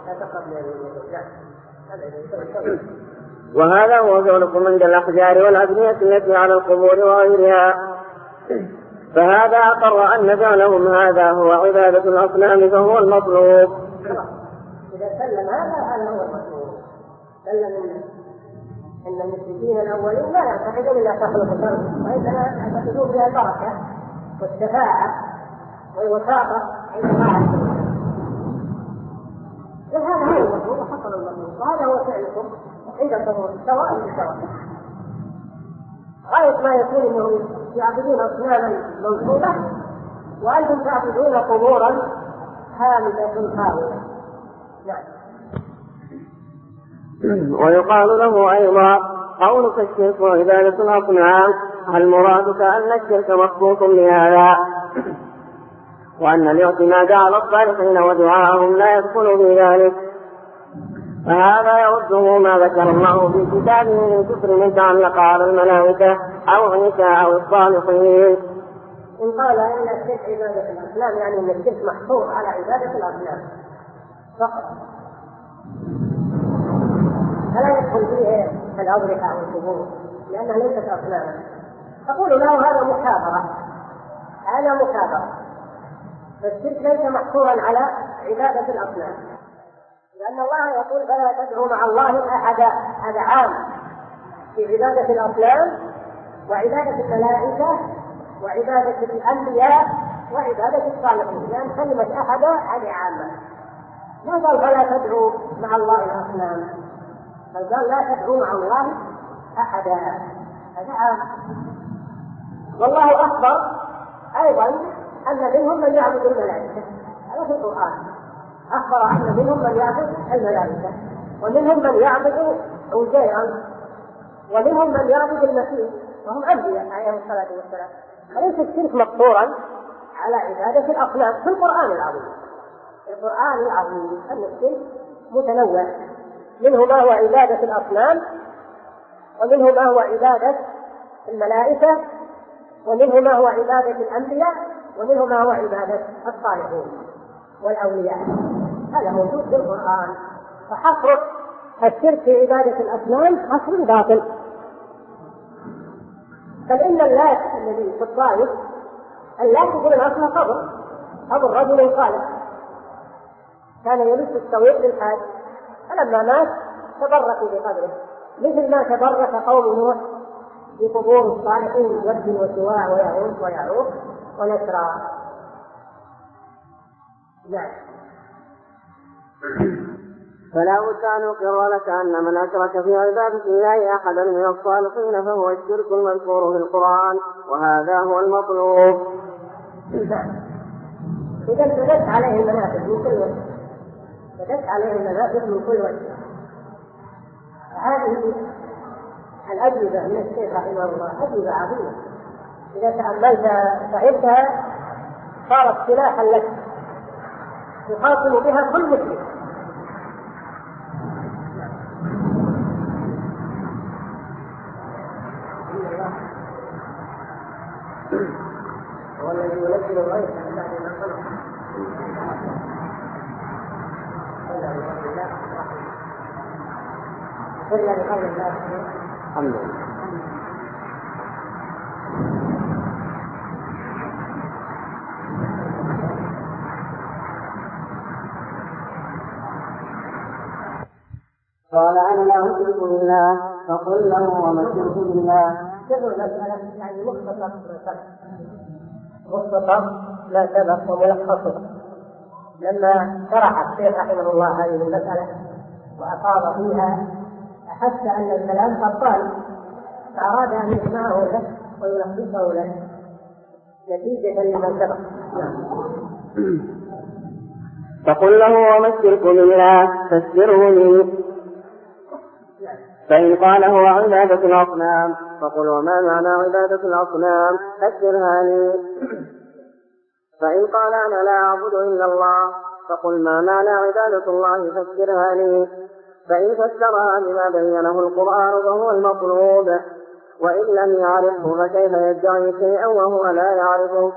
[SPEAKER 1] وهذا هو فعلكم عند الأحجار والأبنية التي على القبور وغيرها. فهذا أقر أن فعلهم هذا هو عبادة الأصنام فهو المطلوب.
[SPEAKER 2] إذا سلم هذا هو المطلوب. سلم أن المشركين الأولين لا يعتقدون إلا تخلق الأرض، وإنما يعتقدون بها البركة والشفاعة والوساطة عند الله عز وجل. هذا هو المطلوب وحصل المطلوب، وهذا هو فعلكم عند القبور سواء بسواء. غاية ما يكون أنهم يعبدون أصناما منصوبة وأنتم تعبدون قبورا هامدة خاوية. نعم.
[SPEAKER 1] ويقال له أيضا قولك الشرك وعبادة الأصنام، هل مرادك أن الشرك مخصوص بهذا وأن الاعتماد على الصالحين ودعاءهم لا يدخل في ذلك؟ فهذا يرده ما ذكر الله في كتابه من كفر يتعلق على الملائكة أو عيسى أو الصالحين.
[SPEAKER 2] إن قال إن الشرك عبادة الأصنام يعني أن الشرك محصور على عبادة الأصنام فقط، فلا يدخل فيه الأضرحة والقبور لأنها ليست أصناما. تقول له هذا مكابرة، هذا مكابرة. فالشرك ليس محصورا على عبادة الأصنام، لأن الله يقول فلا تدعوا مع الله أحدا. هذا عام في عبادة الأصنام وعبادة الملائكة وعبادة الأنبياء وعبادة الصالحين، لأن كلمة أحدا هذه عامة. ما قال فلا تدعوا مع الله الأصنام، بل قال لا تدعوا مع الله أحدا، هذا عام. والله أخبر أيضا أن منهم من يعبد الملائكة، هذا في القرآن. أخبر أن منهم من يعبد الملائكة ومنهم من يعبد عزيرا ومنهم من يعبد المسيح وهم أنبياء عليهم الصلاة والسلام. فليس الشرك مقصورا على عبادة الأصنام في القرآن العظيم. القرآن العظيم أن الشرك متنوع، منه ما هو عبادة الأصنام ومنه ما هو عبادة الملائكة ومنه ما هو عبادة الأنبياء ومنه ما هو عبادة الصالحين والأولياء. هذا موجود في القرآن. فحصر الشرك في عبادة الأصنام حصر باطل. بل إن اللات الذي في الطائف اللات يقول أصلا قبر رجل صالح كان يلبس السويق للحاج، فلما مات تبركوا بقبره مثل ما تبرك قوم نوح بقبور الصالحين ود وسواع ويغوث ويعوق ونسرا. نعم.
[SPEAKER 1] فلا بد أن أقر لك أن من أشرك في عبادة الله أحدا من الصالحين فهو الشرك المذكور في القرآن، وهذا هو المطلوب.
[SPEAKER 2] إذا بدت عليه المنافذ من كل وجه، بدت عليه المنافذ من كل وجه. هذه الأجوبة من الشيخ رحمه الله أجوبة عظيمة، إذا تأملت فعلتها صارت سلاحا لك تقاتل بها كل مسلم. هو الذي ينزل الغيث من بعد ما خلق. إلا بقول الله الحمد لله.
[SPEAKER 1] قال أنا لا أشرك بالله فقل له وما الشرك بالله.
[SPEAKER 2] سر المسألة يعني مختصر لا سبق وملخص. لما شرح الشيخ رحمه الله هذه المسألة وأفاض فيها أحس أن الكلام قد فأراد أن يسمعه له ويلخصه له نتيجة لما سبق.
[SPEAKER 1] فقل له وما الشرك بالله فاستره لي. فإن قال هو عبادة الأصنام فقل وما معنى عبادة الأصنام فسرها لي. فإن قال أنا لا أعبد إلا الله فقل ما معنى عبادة الله فسرها لي. فإن فسرها بما بينه القرآن فهو المطلوب، وإن لم يعرفه فكيف يدعي شيئا وهو لا يعرفه.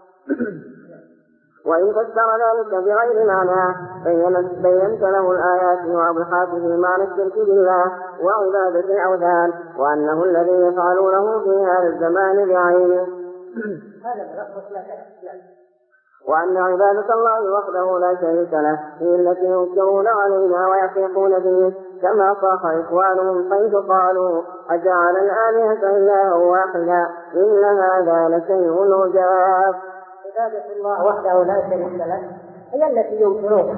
[SPEAKER 1] وإن فسر ذلك بغير معنى بينت له الآيات وأبحاث في معنى الشرك بالله وعبادة الأوثان وأنه الذي يفعلونه في هذا الزمان بعينه، وأن عبادة الله وحده لا شريك له هي التي ينكرون علينا ويحققون به، كما صاح إخوانهم حيث قالوا أجعل الآلهة إلها واحدا إن هذا لشيء عجاب.
[SPEAKER 2] عبادة الله وحده لا شريك له هي التي ينكرونها.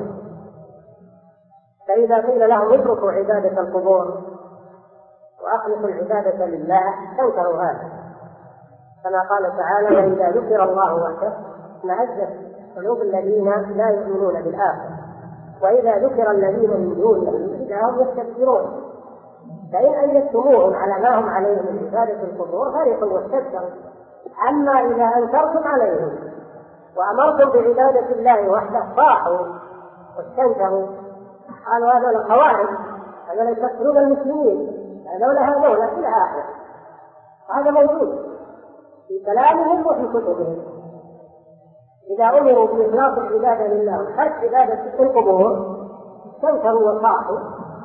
[SPEAKER 2] فإذا قيل لهم اتركوا عبادة القبور وأخلصوا العبادة لله تنكروا هذا، كما قال تعالى وإذا ذكر الله وحده اشمأزت قلوب الذين لا يؤمنون بالآخرة وإذا ذكر الذين من دونه إذا هم يستكبرون. فإن أيدتموهم على ما هم عليه من عبادة القبور فرحوا واستكبروا. أما إذا أنكرتم عليهم وأمرتم بعبادة الله وحده صاحوا واستنكروا، قالوا هذا الخوارج هذا يكفرون المسلمين هذول هذول إلى آخره. هذا موجود في كلامهم وفي كتبهم. إذا أمروا بإخلاص العبادة لله وترك عبادة القبور استنكروا وصاحوا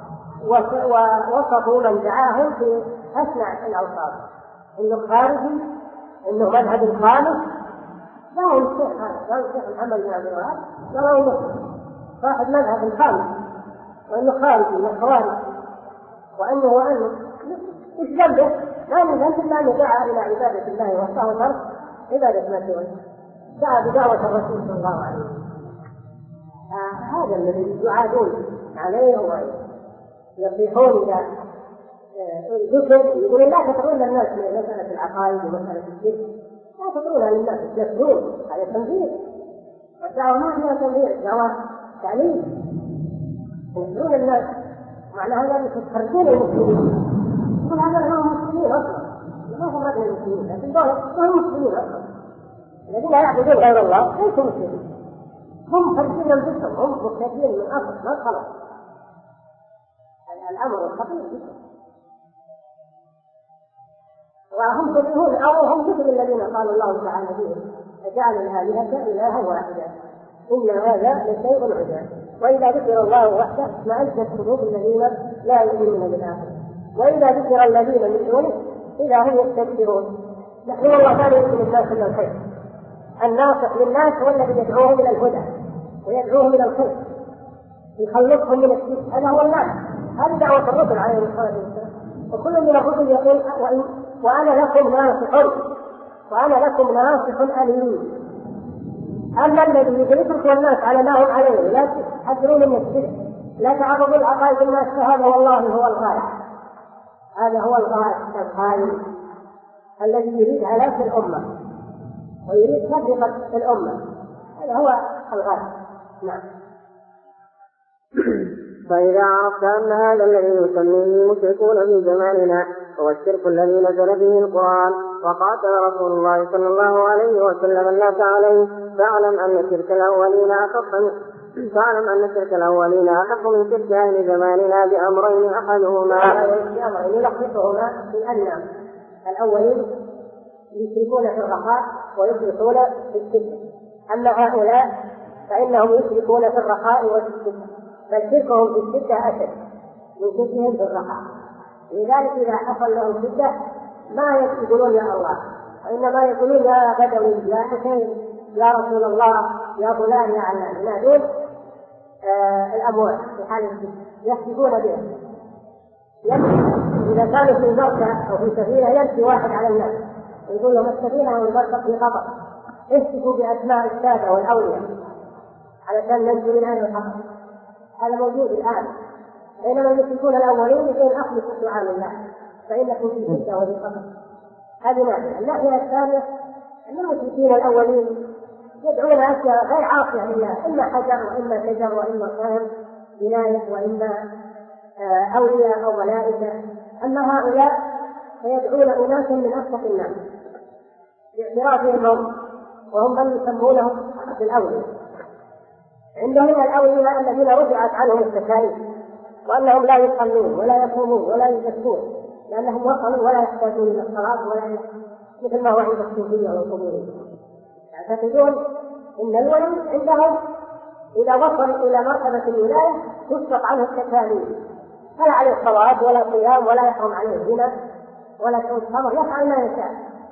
[SPEAKER 2] ووصفوا من دعاهم في أسمع الأوصاف، إنه خارجي، إنه مذهب الخالص. لا الشيخ هذا، لا الشيخ محمد بن عبد الوهاب، لا صاحب مذهب الخالص، وإنه خارجي من الخوارج، وأنه إيش ذنبه؟ لا من ذنب إلا أن دعا إلى عبادة الله وحده وترك عبادة ما سواه، دعا بدعوة الرسول صلى الله عليه وسلم. هذا الذي يعادون عليه ويصيحون إلى ذكر، يقولون لا تدعون الناس من مسألة العقائد ومسألة الشرك، لا تدعونها للناس يكفرون، هذا تنبيه. والدعوة ما فيها تنبيه، الدعوة تعليم. يكفرون الناس معنى هذا تخرجون المسلمين، يقول هذا هم مسلمين أصلا، ما هم غير المسلمين، لكن هم مسلمين أصلا. الذين يعبدون غير الله ليسوا مسلمين، هم خارجين انفسهم، هم مختلفين من اصل ما خلق. الامر خطير جدا. وهم تبعون او هم مثل الذين قال الله تعالى فيهم اجعل الالهه الها واحدا ان هذا لشيء عجاب. واذا ذكر الله وحده اشمأزت قلوب الذين لا يؤمنون بالاخره واذا ذكر الذين من دونه اذا هم يستكبرون. نحن الله لا يؤمن الناس الا الخير. الناصح للناس هو الذي يدعوهم الى الهدى ويدعوهم الى الخير يخلصهم من الشرك، هذا هو الناس. هذه دعوة الرسل عليه الصلاة والسلام. وكل من الرسل يقول وأنا لكم ناصح أليم. أما الذي يترك الناس على ما هم عليه لا تحذرون من الشرك لا تعرض العقائد الناس، فهذا والله هو الغاية. هذا هو الغاية الغاية الذي يريد هلاك الأمة ويريد تفرقة الأمة، هذا هو الغاية. نعم.
[SPEAKER 1] فإذا عرفت أن هذا الذي يسميه المشركون في زماننا هو الشرك الذي نزل به القرآن وقاتل رسول الله صلى الله عليه وسلم الناس عليه، فاعلم أن شرك الأولين أخف من شرك أهل زماننا بأمرين أحدهما
[SPEAKER 2] يلخصهما بأن الأولين يشركون في الرخاء ويشركون في الشدة، أما هؤلاء فإنهم يشركون في الرخاء وفي الشدة، بل شركهم في الشدة أشد من شركهم في الرخاء. لذلك إذا حصل لهم شدة ما يقولون يا الله، وإنما يقولون يا بدوي يا حسين يا رسول الله يا فلان يا علان، ينادون الأموات في حال الشدة يحسبون بها. إذا كانوا في مركة أو في سفينة يمشي واحد على الناس يقول لهم السفينة والمركب في خطر، احسبوا بأسماء السادة والأولياء علشان ننجو من هذا الخطر. هذا موجود الآن، بينما المشركون الأولين يقول أخلصوا دعاء الله فإنكم في شدة وفي خطر. هذه ناحية. الناحية الثانية أن المشركين الأولين يدعون أشياء غير عاصية لله، إما حجر وإما شجر وإما صنم بناية وإما أولياء أو ملائكة. أما هؤلاء فيدعون أناسا من أصدق الناس باعترافهم وهم من يسمونهم بالأولياء. عندهم الأولياء الذين رجعت عنهم التكاليف وأنهم لا يصلون ولا يصومون ولا يزكون لأنهم وصلوا ولا يحتاجون إلى الصلاة ولا مثل ما هو عند الصوفية والقبورية. يعتقدون إن الولي عندهم إذا وصل إلى مرتبة الولاية تسقط عنه التكاليف، فلا عليه صلاة ولا صيام ولا يحرم عليه زنا ولا شرب خمر، يفعل ما يشاء،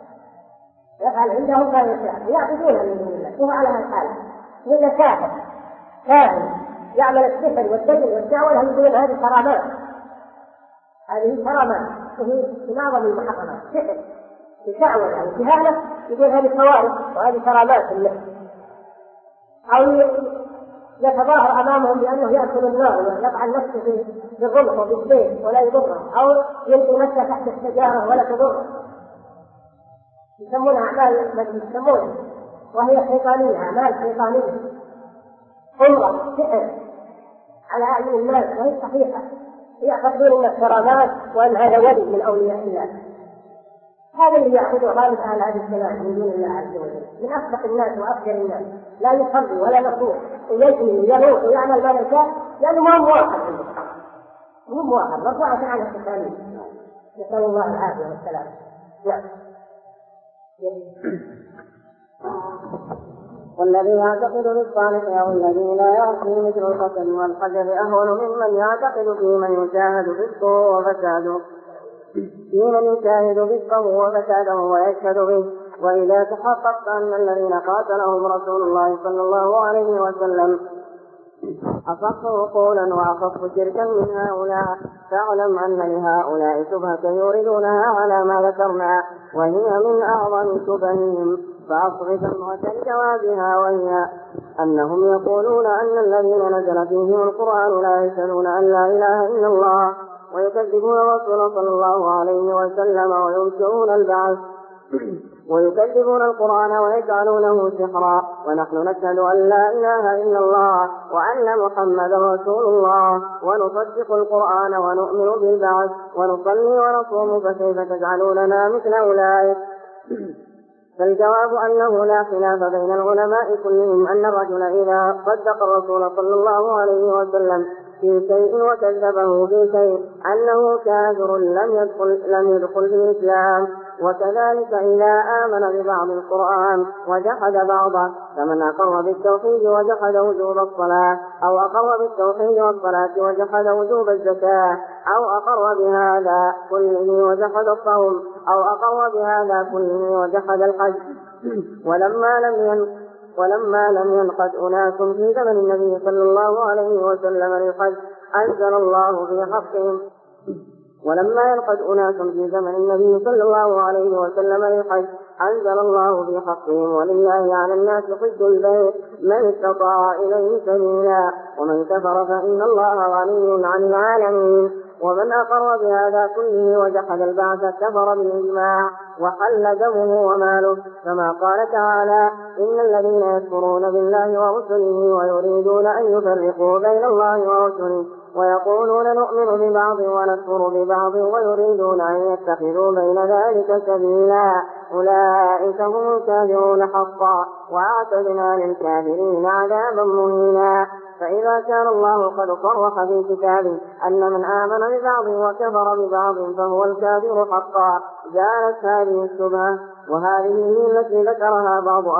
[SPEAKER 2] يفعل عندهم ما يشاء، يعبدون من دون الله. هو على هالحالة من كافر كاهن يعمل السحر والدجل والدعوة يقولون هذه كرامات، هذه كرامات وهي من أعظم المحرمات. سحر بدعوة يعني كهانة يقول هذه خوارق وهذه كرامات النفس، أو يتظاهر أمامهم بأنه يأكل النار ويضع نفسه في الرمح وبالسيف ولا يضره، أو يلقي نفسه تحت الشجرة ولا تضره. يسمونها أعمال يسمونها وهي شيطانية، أعمال شيطانية قمرة سحر على أعين الناس وهي صحيحة. يعتقدون أن الكرامات وأن هذا ولي من أولياء الله. هذا اللي يعبده غالب أهل هذه الكلام من دون الله عز وجل، من أصدق الناس وأفجر الناس، لا يصلي ولا يصوم ويجري ويروح ويعمل ما يشاء لأنه ما هو واحد عنده، مو موحد مرفوعة عن التكاليف. نسأل الله العافية والسلام. نعم.
[SPEAKER 1] والذي يعتقد بالصالح أو الذي لا يعصي مثل القتل والحجر أهون ممن يعتقد في من يشاهد فسقه وفساده وفساده ويشهد به. وإذا تحققت أن الذين قاتلهم رسول الله صلى الله عليه وسلم أصح عقولا وأخف شركا من هؤلاء، فاعلم أن لهؤلاء شبهة يوردونها على ما ذكرنا وهي من أعظم شبههم، فأصغ ثمرة لجوابها، وهي أنهم يقولون أن الذين نزل فيهم القرآن لا يشهدون أن لا إله إلا الله ويكذبون الرسول صلى الله عليه وسلم وينكرون البعث ويكذبون القرآن ويجعلونه سحرا، ونحن نشهد أن لا إله إلا الله وأن محمدا رسول الله ونصدق القرآن ونؤمن بالبعث ونصلي ونصوم، فكيف تجعلوننا مثل أولئك؟ فالجواب أنه لا خلاف بين العلماء كلهم أن الرجل إذا صدق الرسول صلى الله عليه وسلم في شيء وكذبه في شيء أنه كافر لم يدخل في الإسلام. وكذلك إذا آمن ببعض القرآن وجحد بعضه، فمن أقر بالتوحيد وجحد وجوب الصلاة، أو أقر بالتوحيد والصلاة وجحد وجوب الزكاة، أو أقر بهذا كله وجحد الصوم، أو أقر بهذا كله وجحد الحج. ولما لم ينقض أناس في زمن النبي صلى الله عليه وسلم للحج أنزل الله في حقهم ولما ينقض أناس في زمن النبي صلى الله عليه وسلم للحج أنزل الله في حقهم ولله على الناس حج البيت من استطاع إليه سبيلا ومن كفر فإن الله غني عن العالمين. ومن أقر بهذا كله وجحد البعث كفر بالإجماع وحل دمه وماله، كما قال تعالى: إن الذين يكفرون بالله ورسله ويريدون أن يفرقوا بين الله ورسله ويقولون نؤمن ببعض ونكفر ببعض ويريدون أن يتخذوا بين ذلك سبيلا أولئك هم الكافرون حقا وأعتدنا للكافرين عذابا مهينا. فإذا كان الله قد صرح في كتابه أن من آمن ببعض وكفر ببعض فهو الكافر حقا زالت هذه الشبهة، وهذه هي التي ذكرها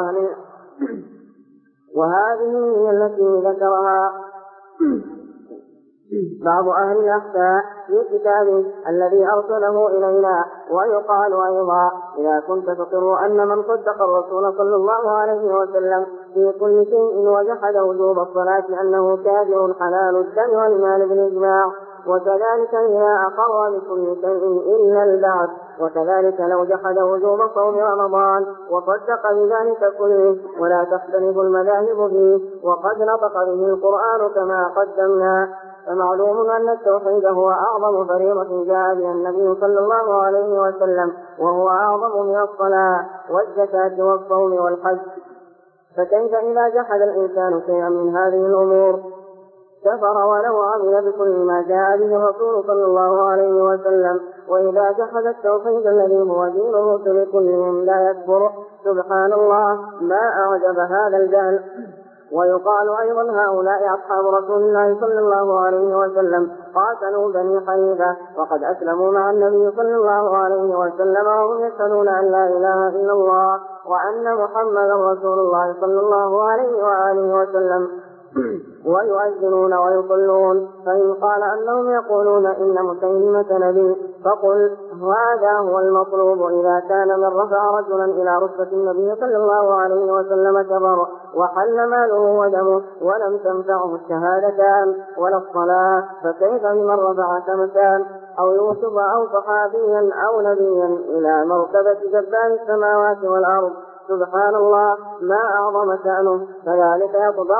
[SPEAKER 1] بعض أهل الأخفاء في كتابه الذي أرسله إلينا. ويقال أيضا: إذا كنت تقر أن من صدق الرسول صلى الله عليه وسلم في كل شيء وجحد وجوب الصلاة أنه كافر حلال الدم والمال بالإجماع، وكذلك إذا أقر بكل شيء إلا البعث، وكذلك لو جحد وجوب صوم رمضان وصدق بذلك كله ولا تختلف المذاهب فيه وقد نطق به القرآن كما قدمنا. فمعلوم أن التوحيد هو أعظم فريضة جاء بها النبي صلى الله عليه وسلم، وهو أعظم من الصلاة والزكاة والصوم والحج. فكيف إذا جحد الإنسان شيئا من هذه الأمور كفر ولو عمل بكل ما جاء به الرسول صلى الله عليه وسلم؟ وإذا جحد التوحيد الذي هو دين الرسل كلهم لا يكفر. سبحان الله، ما أعجب هذا الجهل. ويقال أيضا: هؤلاء أصحاب رسول الله صلى الله عليه وسلم قاتلوا بني حنيفة وقد أسلموا مع النبي صلى الله عليه وسلم وهم يشهدون أن لا إله إلا الله وأن محمدا رسول الله صلى الله عليه وآله وسلم ويؤذنون ويصلون. فإن قال أنهم يقولون إن مسيلمة نبي فقل هذا هو المطلوب. إذا كان من رفع رجلا إلى رتبة النبي صلى الله عليه وسلم كفر وحل ماله ودمه ولم تنفعه الشهادتان ولا الصلاة، فكيف بمن رفع شمسان أو يوسف أو صحابيا أو نبيا إلى مرتبة جبار السماوات والأرض؟ سبحان الله، ما أعظم شأنه، كذلك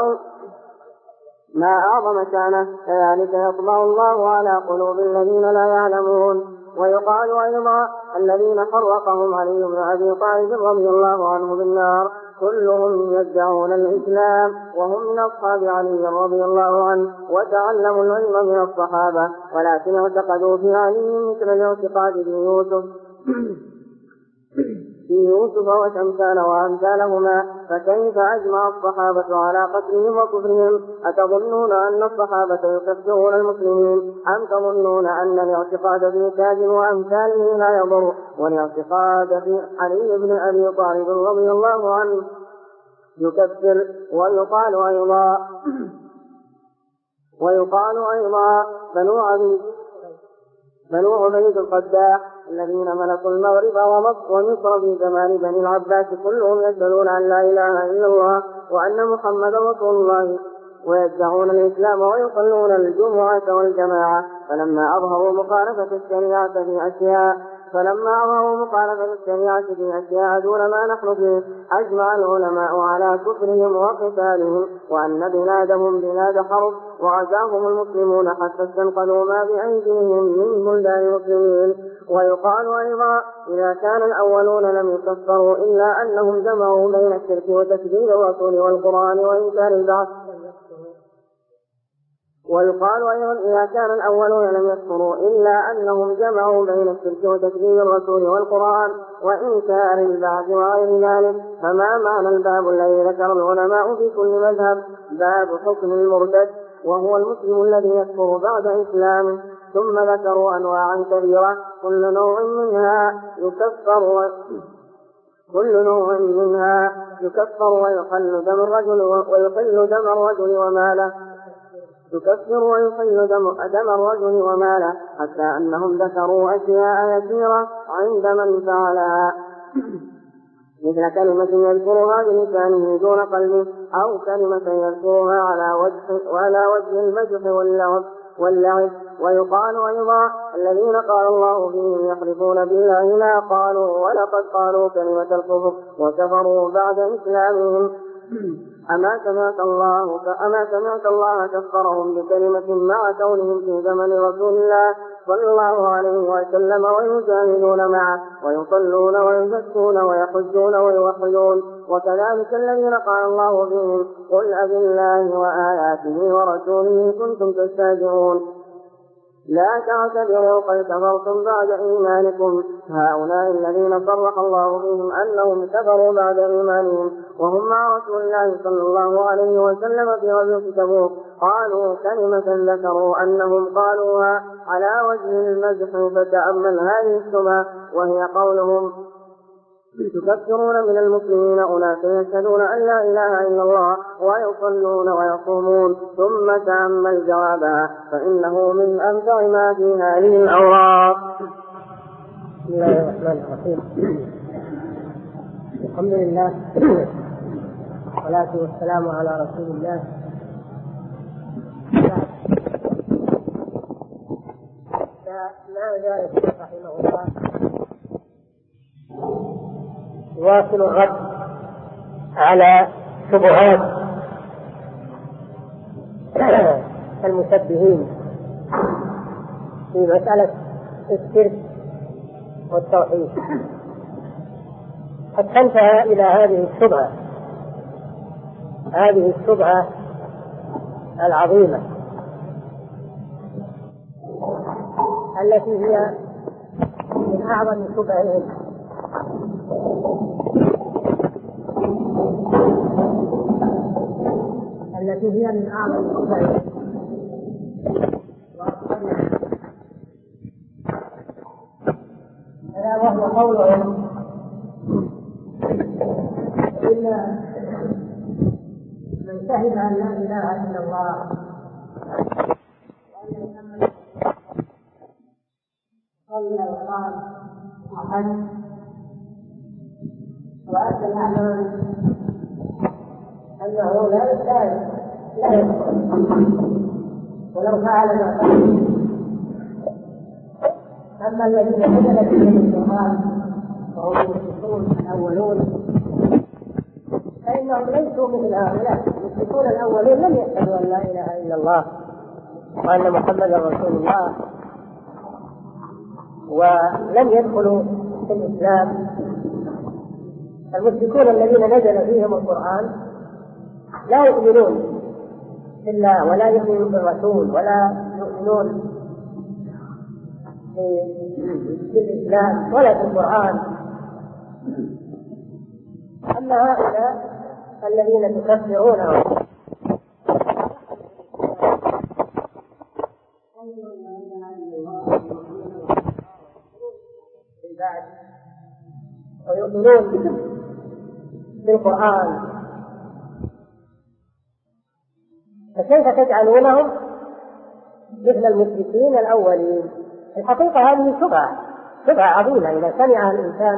[SPEAKER 1] يطبع الله على قلوب الذين لا يعلمون. ويقال أيضا: الذين فرقهم علي بن أبي طالب رضي الله عنه بالنار كلهم يدعون الإسلام وهم من أصحاب علي رضي الله عنه وتعلموا العلم من الصحابة، ولكن اعتقدوا في علي مثل الاعتقاد في يوسف وشمسان وأمثالهما. فكيف أجمع الصحابة على قتلهم وكفرهم؟ أتظنون أن الصحابة يكفرون المسلمين أم تظنون أن الاعتقاد في تاج وأمثاله لا يضر، والاعتقاد في علي بن أبي طالب رضي الله عنه يكفر؟ ويقال أيضا بنو عبيد القداح الذين ملكوا المغرب ومصر في زمان بني العباس كلهم يشهدون أن لا إله إلا الله وأن محمدا رسول الله ويدعون الإسلام ويصلون الجمعة والجماعة. فلما أظهروا مخالفة الشريعة في أشياء دون ما نحن فيه أجمع العلماء على كفرهم وقتالهم وأن بلادهم بلاد حرب وعزاهم المسلمون حتى استنقذوا ما بأيديهم من بلدان المسلمين. ويقال أيضا: إذا كان الأولون لم يكفروا إلا أنهم جمعوا بين الشرك وتكذيب الرسول والقرآن وإنكار البعث. ويقال أيضا: إذا كان الأولون لم يكفروا إلا أنهم جمعوا بين الشرك وتكذيب الرسول والقرآن وإنكار البعث وغير ذلك، فما معنى الباب الذي ذكر العلماء في كل مذهب؟ باب حكم المرتد، وهو المسلم الذي يكفر بعد إسلامه. ثم ذكروا أنواعا كثيرة كل نوع منها يكفر ويحل دم الرجل وماله حتى أنهم ذكروا أشياء يسيرة عند من فعلها مثل كلمة يذكرها بلسانه دون قلبه، أو كلمة يذكرها على وجه المزح واللعب. ويقال أيضا الذين قال الله فيهم يحلفون بالله لا قالوا ولقد قالوا كلمة الكفر وكفروا بعد إسلامهم. أما سمعت الله كفرهم بكلمة مع كونهم في زمن رسول الله صلى الله عليه وسلم ويجاهدون معه ويصلون ويزكون ويحجون ويوحدون. وكذلك الذين قال الله فيهم قل أبالله وآياته ورسوله كنتم تستهزئون لا تعتذروا قد كفرتم بعد إيمانكم. هؤلاء الذين صرح الله بهم أنهم كفروا بعد إيمانهم وهم مع رسول الله صلى الله عليه وسلم في غزوة تبوك قالوا كلمة ذكروا أنهم قالوها على وجه المزح. فتأمل هذه الشبهة وهي قولهم تكفرون من المسلمين أناس يشهدون أن لا إله إلا الله ويصلون ويصومون، ثم تأمل جوابها فإنه من أنفع ما في هذه الأوراق.
[SPEAKER 2] بسم الله الرحمن الرحيم. الحمد لله والصلاة والسلام على رسول الله. ما زال الشيخ رحمه الله يواصل الرد على شبهات المشبهين في مسألة الشرك والتوحيد، حتى انتهى إلى هذه الشبهة العظيمة التي هي من أعظم شبههم، ألا وهو قولهم إلا من شهد أن لا إله إلا الله صلى وقال وحج وأتى الأعمال أنه لا يستاهل ولو فعل ما فعل. أما الذين نزلت بهم القرآن وهم المشركون الأولون فإنهم ليسوا مثل هؤلاء. المشركون الأولون لم يشهدوا أن لا إله إلا الله وأن محمدا رسول الله ولم يدخلوا في الإسلام. المشركون الذين نزل فيهم القرآن لا يؤمنون بالله ولا يؤمنون بالرسول ولا يؤمنون بالإسلام ولا بالقرآن. أما هؤلاء الذين تكفرونهم ويؤمنون بالقرآن فكيف تجعلونهم مثل المشركين الأولين؟ الحقيقة هذه شبهة عظيمة إذا سمعها الإنسان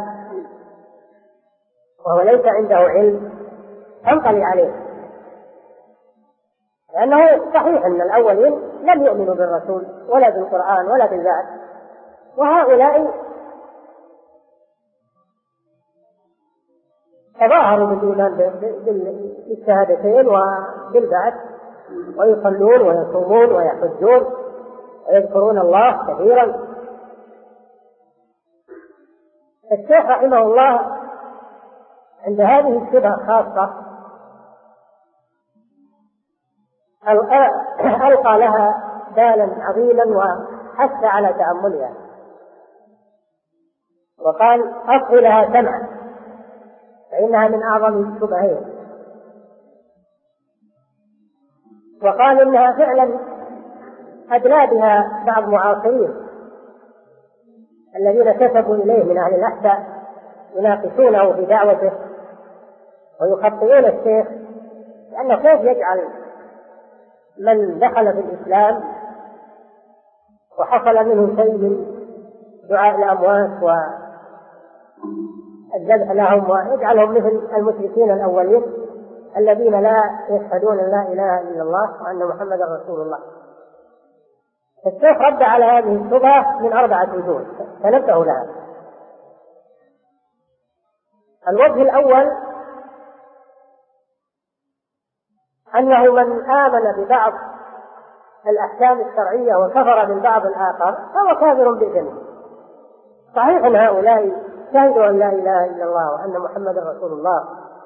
[SPEAKER 2] وهو ليس عنده علم تنطلي عليه، لأنه صحيح أن الأولين لم يؤمنوا بالرسول ولا بالقرآن ولا بالذات، وهؤلاء تظاهروا بالإيمان بالشهادتين وبالبعث ويصلون ويصومون ويحجون ويذكرون الله كثيرا. الشيخ رحمه الله عند هذه الشبهة خاصة ألقى لها بالا عظيما وحث على تأملها وقال أصغ لها سمعا فإنها من أعظم الشبهين. وقال إنها فعلا أدلى بها بعض معاصرين الذين كتبوا إليه من أهل الأحساء يناقشونه في دعوته ويخطئون الشيخ، لأنه كيف يجعل من دخل في الإسلام وحصل منه شيء من دعاء الأموات الذبح لهم ويجعلهم مثل المشركين الأولين الذين لا يشهدون أن لا إله إلا الله وأن محمدا رسول الله. الشيخ رد على هذه الشبهة من 4 وجوه تنبهوا لها. الوجه الأول أنه من آمن ببعض الأحكام الشرعية وكفر بالبعض الآخر فهو كافر بالجميع. صحيح أن هؤلاء شهدوا أن لا إله إلا الله وأن محمدا رسول الله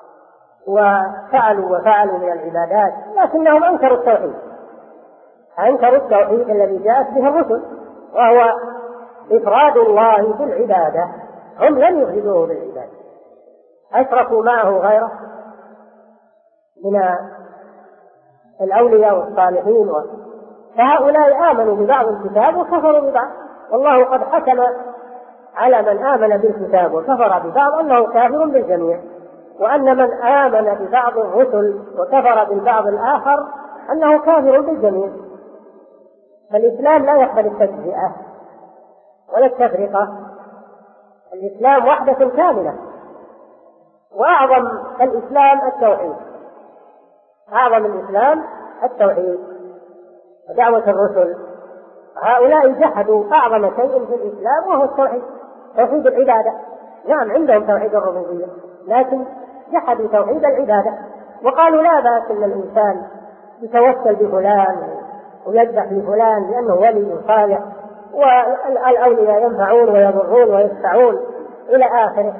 [SPEAKER 2] وفعلوا من العبادات، لكنهم أنكروا التوحيد، أنكروا التوحيد الذي جاءت به الرسل وهو إفراد الله بالعبادة. هم لم يفردوه بالعبادة، أشركوا معه غيره من الأولياء والصالحين فهؤلاء آمنوا ببعض الكتاب وكفروا ببعض، والله قد حكم على من آمن بالكتاب وكفر ببعض أنه كافر بالجميع، وأن من آمن ببعض الرسل وكفر بالبعض الآخر أنه كافر بالجميع. فالإسلام لا يقبل التجزئة ولا التفرقة، الإسلام وحدة كاملة، وأعظم الإسلام التوحيد، أعظم الإسلام التوحيد ودعوة الرسل. هؤلاء جحدوا أعظم شيء في الإسلام وهو التوحيد، توحيد العبادة. نعم عندهم توحيد الربوبية لكن جحدوا توحيد العبادة وقالوا لا بأس أن الإنسان يتوسل بفلان ويذبح لفلان لأنه ولي صالح والأولياء ينفعون ويضرون ويدفعون إلى آخره.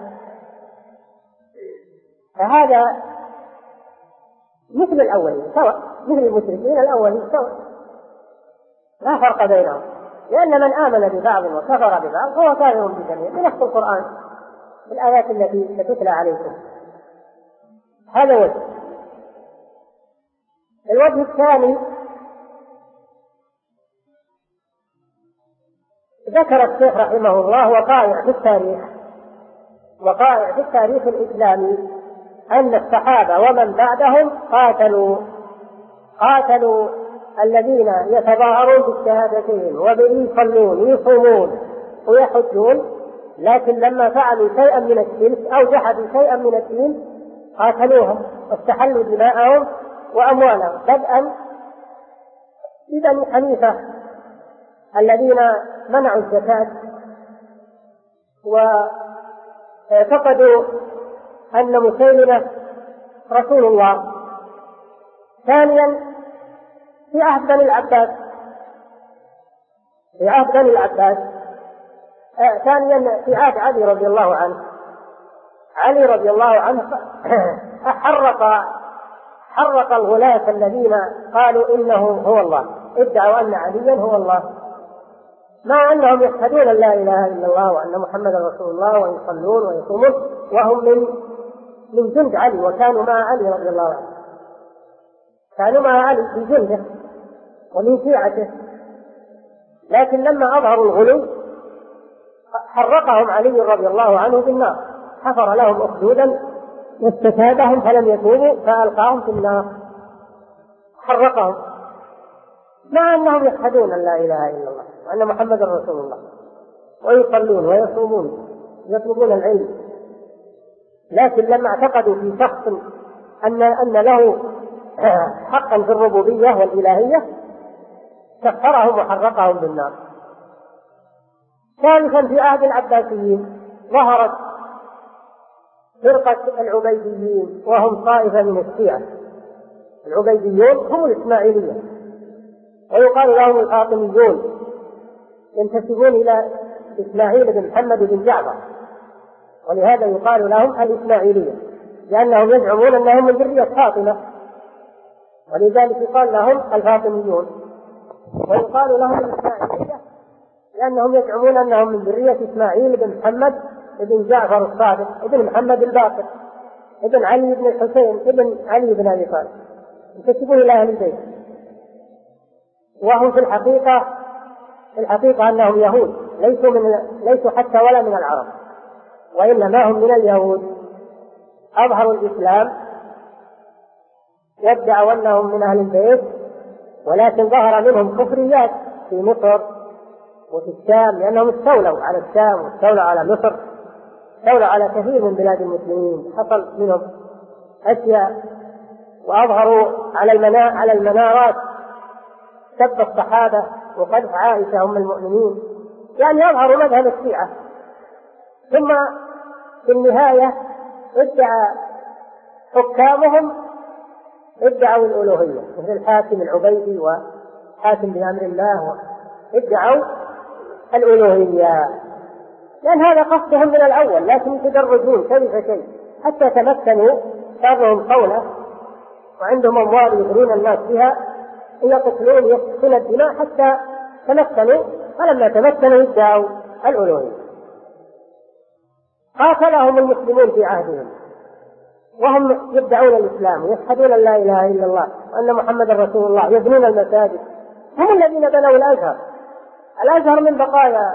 [SPEAKER 2] فهذا مثل الأولين سواء، مثل المشركين الأولين سواء، لا فرق بينهم، لأن من آمن ببعض وكفر ببعض هو كافر بالجميع بنص القرآن الآيات التي ستتلى عليكم. هذا وجه. الوجه الثاني ذكر الشيخ رحمه الله وقائع في التاريخ الإسلامي أن الصحابة ومن بعدهم قاتلوا الذين يتظاهرون بالشهادتين ويصلون ويصومون ويحجون، لكن لما فعلوا شيئا من الشرك أو جحدوا شيئا من الدين قاتلوهم واستحلوا دماءهم وأموالهم، بدءا ببني حنيفة الذين منعوا الزكاة واعتقدوا أن مسيلمة رسول الله. ثانيا في عهد بني العباس ثانيا في عهد علي رضي الله عنه حرق الغلاة الذين قالوا إنه هو الله، ادعوا أن عليا هو الله، مع أنهم يشهدون أن لا إله إلا الله وأن محمدا رسول الله ويصلون ويصومون وهم من جند علي وكانوا مع علي رضي الله عنه، كانوا مع علي في جنده ومن شيعته، لكن لما أظهروا الغلو حرقهم علي رضي الله عنه بالنار، حفر لهم أخدودا واستتابهم فلم يتوبوا فألقاهم في النار، حرقهم مع أنهم يشهدون أن لا إله إلا الله وأن محمدا رسول الله ويصلون ويصومون يطلبون العلم، لكن لما اعتقدوا في شخص أن له حقا في الربوبية والإلهية كفرهم وحرقهم بالنار. ثالثا في عهد العباسيين ظهرت فرقة العبيديين وهم طائفة من الشيعة. العبيديون هم الإسماعيلية ويقال لهم الفاطميون، ينتسبون إلى إسماعيل بن محمد بن جعفر، ولهذا يقال لهم الإسماعيلية لأنهم يزعمون أنهم من ذرية فاطمة، ولذلك يقال لهم الفاطميون. ويقال لهم الإسماعيلية لأنهم يزعمون أنهم من ذرية إسماعيل بن محمد بن جعفر الصادق ابن محمد الباقر ابن علي بن الحسين ابن علي بن أبي طالب، ينتسبون إلى أهل البيت، وهم في الحقيقة أنهم يهود، ليسوا حتى ولا من العرب، وإنما هم من اليهود، أظهروا الإسلام يدعوا أنهم من أهل البيت، ولكن ظهر منهم كفريات في مصر وفي الشام، لأنهم استولوا على الشام واستولوا على مصر، دولة على كثير من بلاد المسلمين حصل منهم أشياء، وأظهروا على المنارات سب الصحابة وقذف عائشة أم المؤمنين، يعني يظهر مذهب الشيعة. ثم في النهاية ادعى حكامهم ادعوا الألوهية، مثل الحاكم العبيدي وحاكم بأمر الله ادعوا الألوهية، لأن هذا قصدهم من الأول، لكن يتدرجون شيء فشيء حتى تمكنوا، صار لهم قولة وعندهم أموال يغرون الناس بها، يقتلون يسفكون الدماء حتى تمكنوا، فلما تمكنوا ادعوا الألوهية. قاتلهم المسلمون في عهدهم وهم يدعون الإسلام ويشهدون أن لا إله إلا الله وأن محمد رسول الله، يبنون المساجد، هم الذين بنوا الأزهر. الأزهر من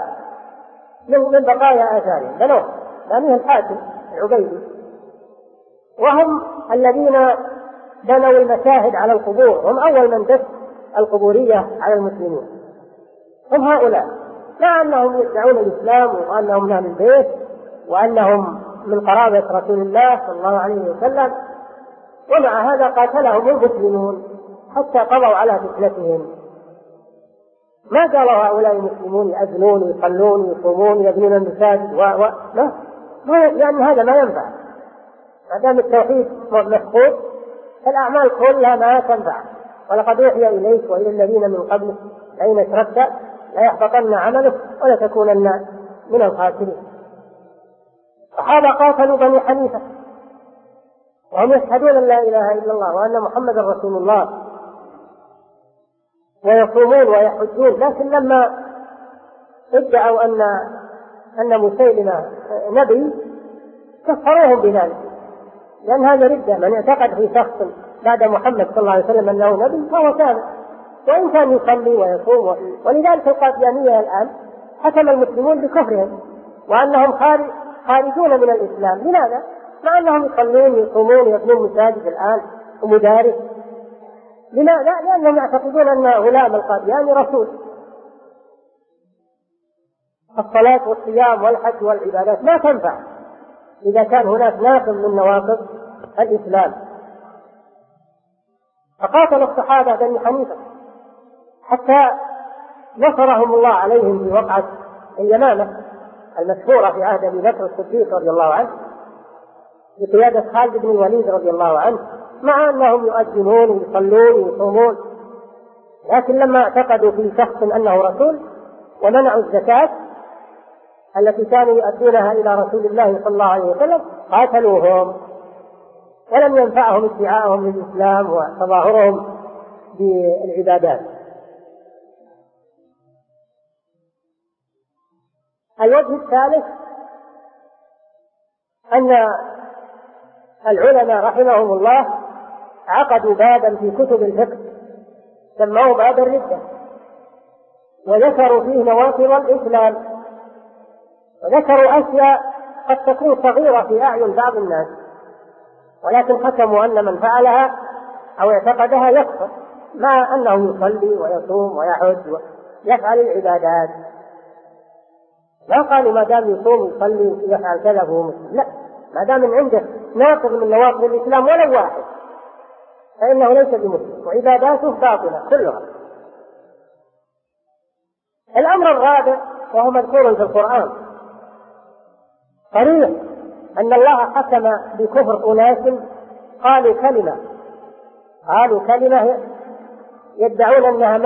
[SPEAKER 2] بقايا آثارهم، بنوه الحاكم العبيدي، وهم الذين بنوا المشاهد على القبور، هم أول من دس القبورية على المسلمين، هم هؤلاء، مع أنهم يدعون الإسلام وأنهم من أهل البيت وأنهم من قرابة رسول الله صلى الله عليه وسلم، ومع هذا قاتلهم المسلمون حتى قضوا على فتنتهم. ما قالوا هؤلاء المسلمون يأذنون يصلون يصومون يبنون المساجد يعني هذا ما ينفع، ما دام التوحيد مفقود فالأعمال كلها ما تنفع. ولقد أوحي إليك وإلى الذين من قبلك لئن أشركت ليحبطن عملك ولتكونن من الخاسرين. الصحابة قاتلوا بني حنيفة وهم يشهدون أن لا إله إلا الله وأن محمد رسول الله ويصومون ويحجون، لكن لما ادعوا أن مسيلمة نبي كفروهم بذلك، لأن هذا ردة. من اعتقد في شخص بعد محمد صلى الله عليه وسلم أنه نبي فهو كافر، وإن كان يصلي ويصوم. ولذلك القاديانية الآن حكم المسلمون بكفرهم وأنهم خارجون من الإسلام. لماذا؟ مع أنهم يصلون يصومون يبنون مساجد الآن ومدارس. لماذا؟ لأنهم يعتقدون أن غلام القادياني رسول. الصلاة والصيام والحج والعبادات ما تنفع إذا كان هناك ناقض من نواقض الإسلام. فقاتل الصحابة بني حنيفة حتى نصرهم الله عليهم في وقعة اليمامة المشهورة في عهد أبي بكر الصديق رضي الله عنه بقيادة خالد بن الوليد رضي الله عنه، مع أنهم يؤذنون ويصلون ويصومون، لكن لما اعتقدوا في شخص أنه رسول ومنعوا الزكاة التي كانوا يؤدونها إلى رسول الله صلى الله عليه وسلم قاتلوهم، ولم ينفعهم ادعاءهم للإسلام وتظاهرهم بالعبادات. الوجه الثالث أن العلماء رحمهم الله عقدوا بابا في كتب الفقه سموه باب الردة، وذكروا فيه نواقض الإسلام، وذكروا أشياء قد تكون صغيرة في أعين بعض الناس، ولكن حكموا أن من فعلها أو اعتقدها يكفر، مع أنه يصلي ويصوم ويحج ويفعل العبادات. لا قالوا ما دام يصوم ويصلي ويفعل كذا فهو مسلم، لا، ما دام عنده ناقض من نواقض الإسلام ولو واحد فإنه ليس بمسلم وعباداته باطلة كلها. الأمر الرابع وهو مذكور في القرآن صريح أن الله حكم بكفر أناس قالوا كلمة يدعون أنها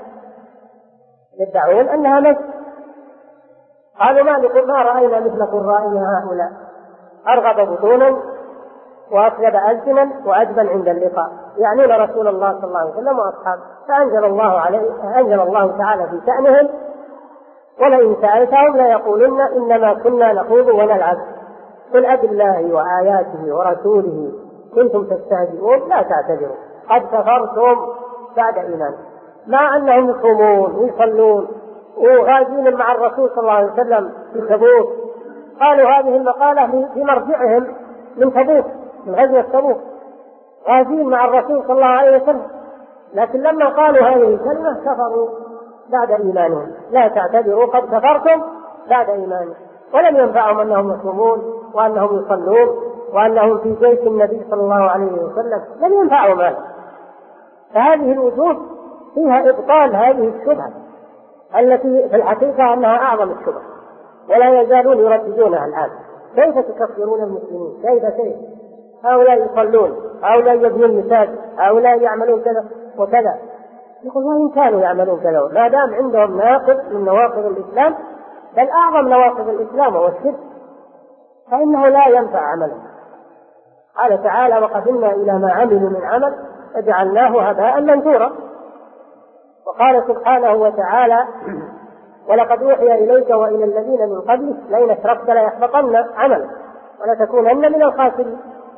[SPEAKER 2] مسجد، قالوا ما رأينا مثل قرائنا هؤلاء أرغب بطونا وأطيب ألسنا وأجبن عند اللقاء، يعنون رسول الله صلى الله عليه وسلم وأصحابه. فأنزل الله تعالى في شأنهم ولئن سألتهم ليقولن إنما كنا نخوض ونلعب قل أبالله وآياته ورسوله كنتم تستهزئون لا تعتذروا قد كفرتم بعد إيمان. مع أنهم يصومون ويصلون وغازين مع الرسول صلى الله عليه وسلم في تبوك، قالوا هذه المقالة في مرجعهم من تبوك، من غزوة تبوك، غازين مع الرسول صلى الله عليه وسلم، لكن لما قالوا هذه الكلمة كفروا بعد إيمانهم. لا تعتذروا قد كفرتم بعد إيمانهم. ولم ينفعهم أنهم يصومون وأنهم يصلون وأنهم في جيش النبي صلى الله عليه وسلم، لم ينفعهم هذا. فهذه الوجوه فيها إبطال هذه الشبهة التي في الحقيقة أنها أعظم الشبهة، ولا يزالون يرددونها الآن. كيف تكفرون المسلمين؟ كيف هؤلاء يصلون، هؤلاء يبنون المساجد، هؤلاء يعملون كذا وكذا. يقول وإن كانوا يعملون كذا، ما دام عندهم ناقض من نواقض الإسلام، بل أعظم نواقض الإسلام هو الشرك، فإنه لا ينفع عمله. قال تعالى وقدمنا إلى ما عملوا من عمل فجعلناه هباء منثورا. وقال سبحانه وتعالى ولقد أوحي إليك وإلى الذين من قبلك لئن أشركت ليحبطن عملك ولتكونن من الخاسرين.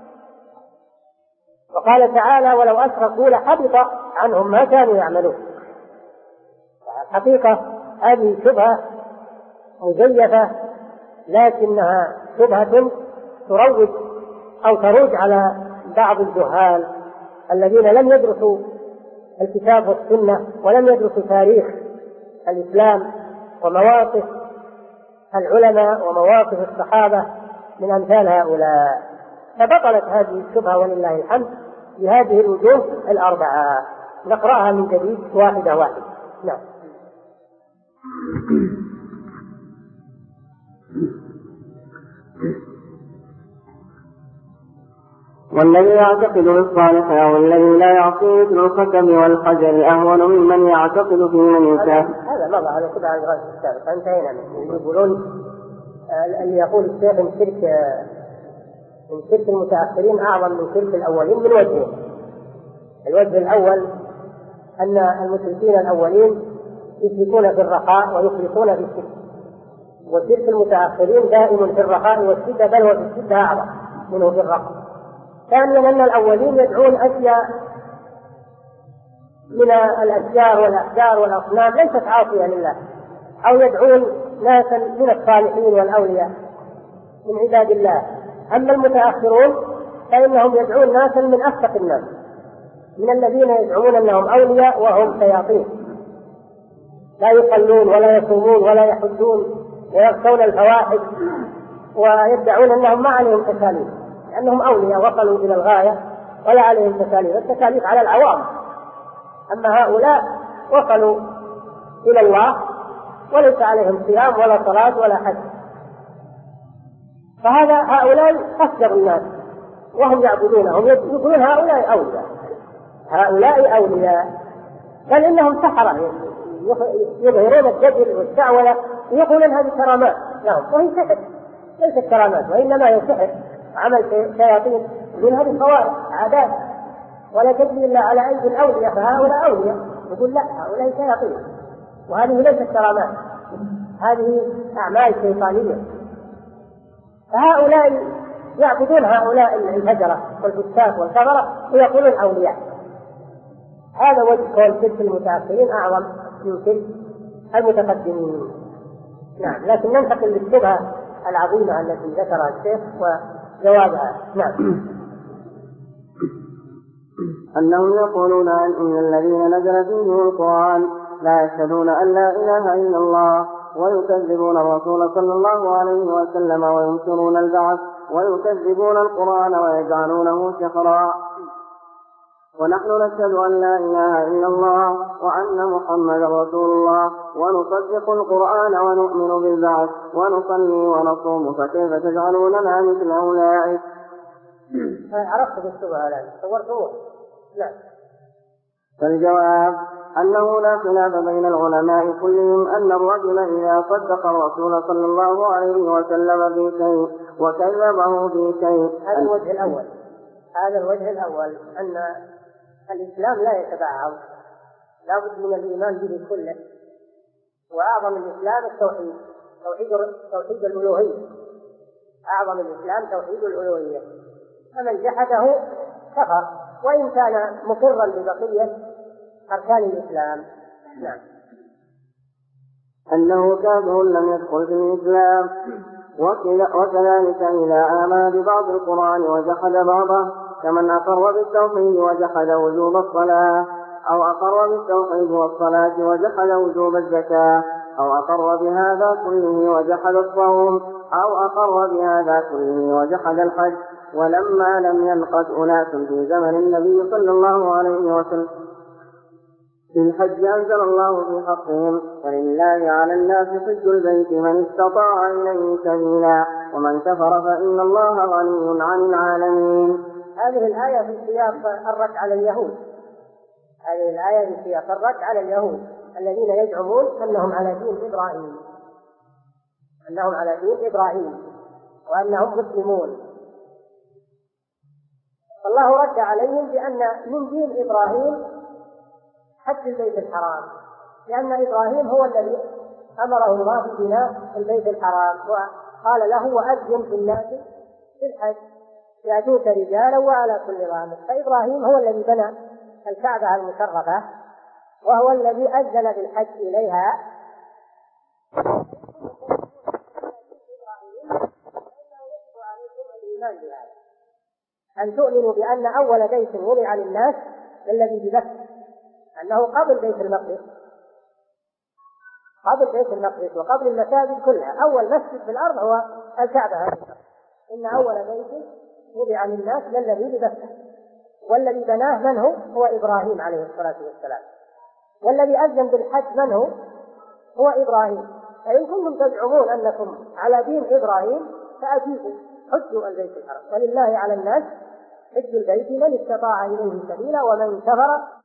[SPEAKER 2] وقال تعالى ولو أشركوا لحبط عنهم ما كانوا يعملون. الحقيقة هذه شبهة مزيفة، لكنها شبهة تروج أو تروج على بعض الجهال الذين لم يدرسوا الكتاب والسنة ولم يدرسوا تاريخ الإسلام ومواقف العلماء ومواقف الصحابة من أمثال هؤلاء، فبطلت هذه الشبهة ولله الحمد بهذه الوجوه الأربعة. نقرأها من جديد واحدة واحدة. نعم.
[SPEAKER 1] والذي يعتقد بالصالح أو الذي لا يعصي مثل الختم والحجر أهون ممن يعتقد في من يشاء.
[SPEAKER 2] هذا مضى على كتب عن الغاز السابق، انتهينا منه. يقولون اللي يقول الشيخ من شرك المتأخرين أعظم من شرك الأولين من وجهين. الوجه الأول أن المشركين الأولين يشركون في الرخاء ويخلصون في الشرك، وشرك المتأخرين دائم في الرخاء والشدة، بل هو في الشدة أعظم منه في الرخاء. ثانيا أن الأولين يدعون أشياء من الأشجار والأحجار والأصنام ليست عاصية لله، أو يدعون ناسا من الصالحين والأولياء من عباد الله. أما المتأخرون فإنهم يدعون ناسا من أفسق الناس، من الذين يدعون أنهم أولياء وهم شياطين، لا يصلون ولا يصومون ولا يحجون ويخشون الفواحش، ويدعون أنهم ما عليهم تكاليف لأنهم أولياء وصلوا إلى الغاية ولا عليهم تكاليف، التكاليف على العوام. أما هؤلاء وصلوا إلى الله وليس عليهم صيام ولا صلاة ولا حج. هؤلاء أفجر الناس وهم يعبدونهم، يقولون هؤلاء أولياء، هؤلاء أولياء، بل إنهم سحرة يظهرون الدجل والشعوذة ويقولون هذه كرامات لهم، وهي سحر ليست كرامات، وإنما هي سحر عمل شياطين من هذه خوارق عادات، ولا تجري إلا على أيدي الأولياء، فهؤلاء أولياء. يقول لا، هؤلاء شياطين وهذه ليست كرامات، هذه أعمال شيطانية. فهؤلاء يعبدون هؤلاء الهجرة والفساق والكفرة ويقولون أولياء. هذا وجه قول شرك المتأخرين أعظم من شرك المتقدمين. نعم، لكن ننتقل للشبهة العظيمة التي ذكرها الشيخ وجوابها. نعم.
[SPEAKER 1] أنهم يقولون إن الذين نزل فيهم القرآن لا يشهدون أن لا إله إلا الله، ويكذبون الرسول صلى الله عليه وسلم، وينكرون البعث، ويكذبون القرآن ويجعلونه سحرا. ونحن نشهد أن لا إله إلا الله وأن محمدا رسول الله، ونصدق القرآن ونؤمن بالبعث، ونصلي ونصوم، فكيف تجعلوننا مثل أولئك؟
[SPEAKER 2] عرفت بالشبهة الآن، صورتموه. لا.
[SPEAKER 1] فالجواب أنه لا خلاف بين العلماء كلهم أن الرجل إذا صدق الرسول صلى الله عليه وسلم في شيء وكذبه في شيء.
[SPEAKER 2] هذا الوجه الأول. هذا الوجه الأول أن الإسلام لا يتبعض، لا بد من الإيمان به كله، وأعظم الإسلام التوحيد، توحيد الألوهية. أعظم الإسلام توحيد الألوهية، فمن جحده كفر وإن كان مقرا ببقية أركان الإسلام. نعم.
[SPEAKER 1] أنه كافر لم يدخل في الإسلام، وكذلك إذا آمن ببعض القرآن وجحد بعضه، كمن أقر بالتوحيد وجحد وجوب الصلاة، أو أقر بالتوحيد والصلاة وجحد وجوب الزكاة، أو أقر بهذا كله وجحد الصوم، أو أقر بهذا كله وجحد الحج. ولما لم ينقض أناس في زمن النبي صلى الله عليه وسلم في الحج أنزل الله في حقهم: ولله على الناس حج البيت من استطاع إليه سبيلا ومن كفر فإن الله غني عن العالمين.
[SPEAKER 2] هذه الآية في سياق الرد على اليهود. هذه الآية في سياق الرد على اليهود الذين يزعمون أنهم على دين إبراهيم، أنهم على دين إبراهيم وأنهم مسلمون. الله رد عليهم بأن من دين إبراهيم حج البيت الحرام، لأن إبراهيم هو الذي أمره الله ببناء البيت الحرام وقال له: وأذن في الناس في الحج يأتوك رجالا وعلى كل ضامر. فإبراهيم هو الذي بنى الكعبة المشرفة وهو الذي أذن بالحج إليها. أن تؤمنوا بأن أول بيت وضع للناس الذي بمكة، أنه قبل بيت المقدس، قبل بيت المقدس وقبل المساجد كلها، أول مسجد في الأرض هو الكعبة. إن أول بيت وضع للناس الذي بمكة، والذي بناه من هو إبراهيم عليه الصلاة والسلام، والذي أذن بالحج من هو إبراهيم. فإن كنتم تزعمون أنكم على دين إبراهيم فأجيبوا حجوا البيت الحرام، ولله على الناس حج البيت من استطاع إليه سبيلا ومن كفر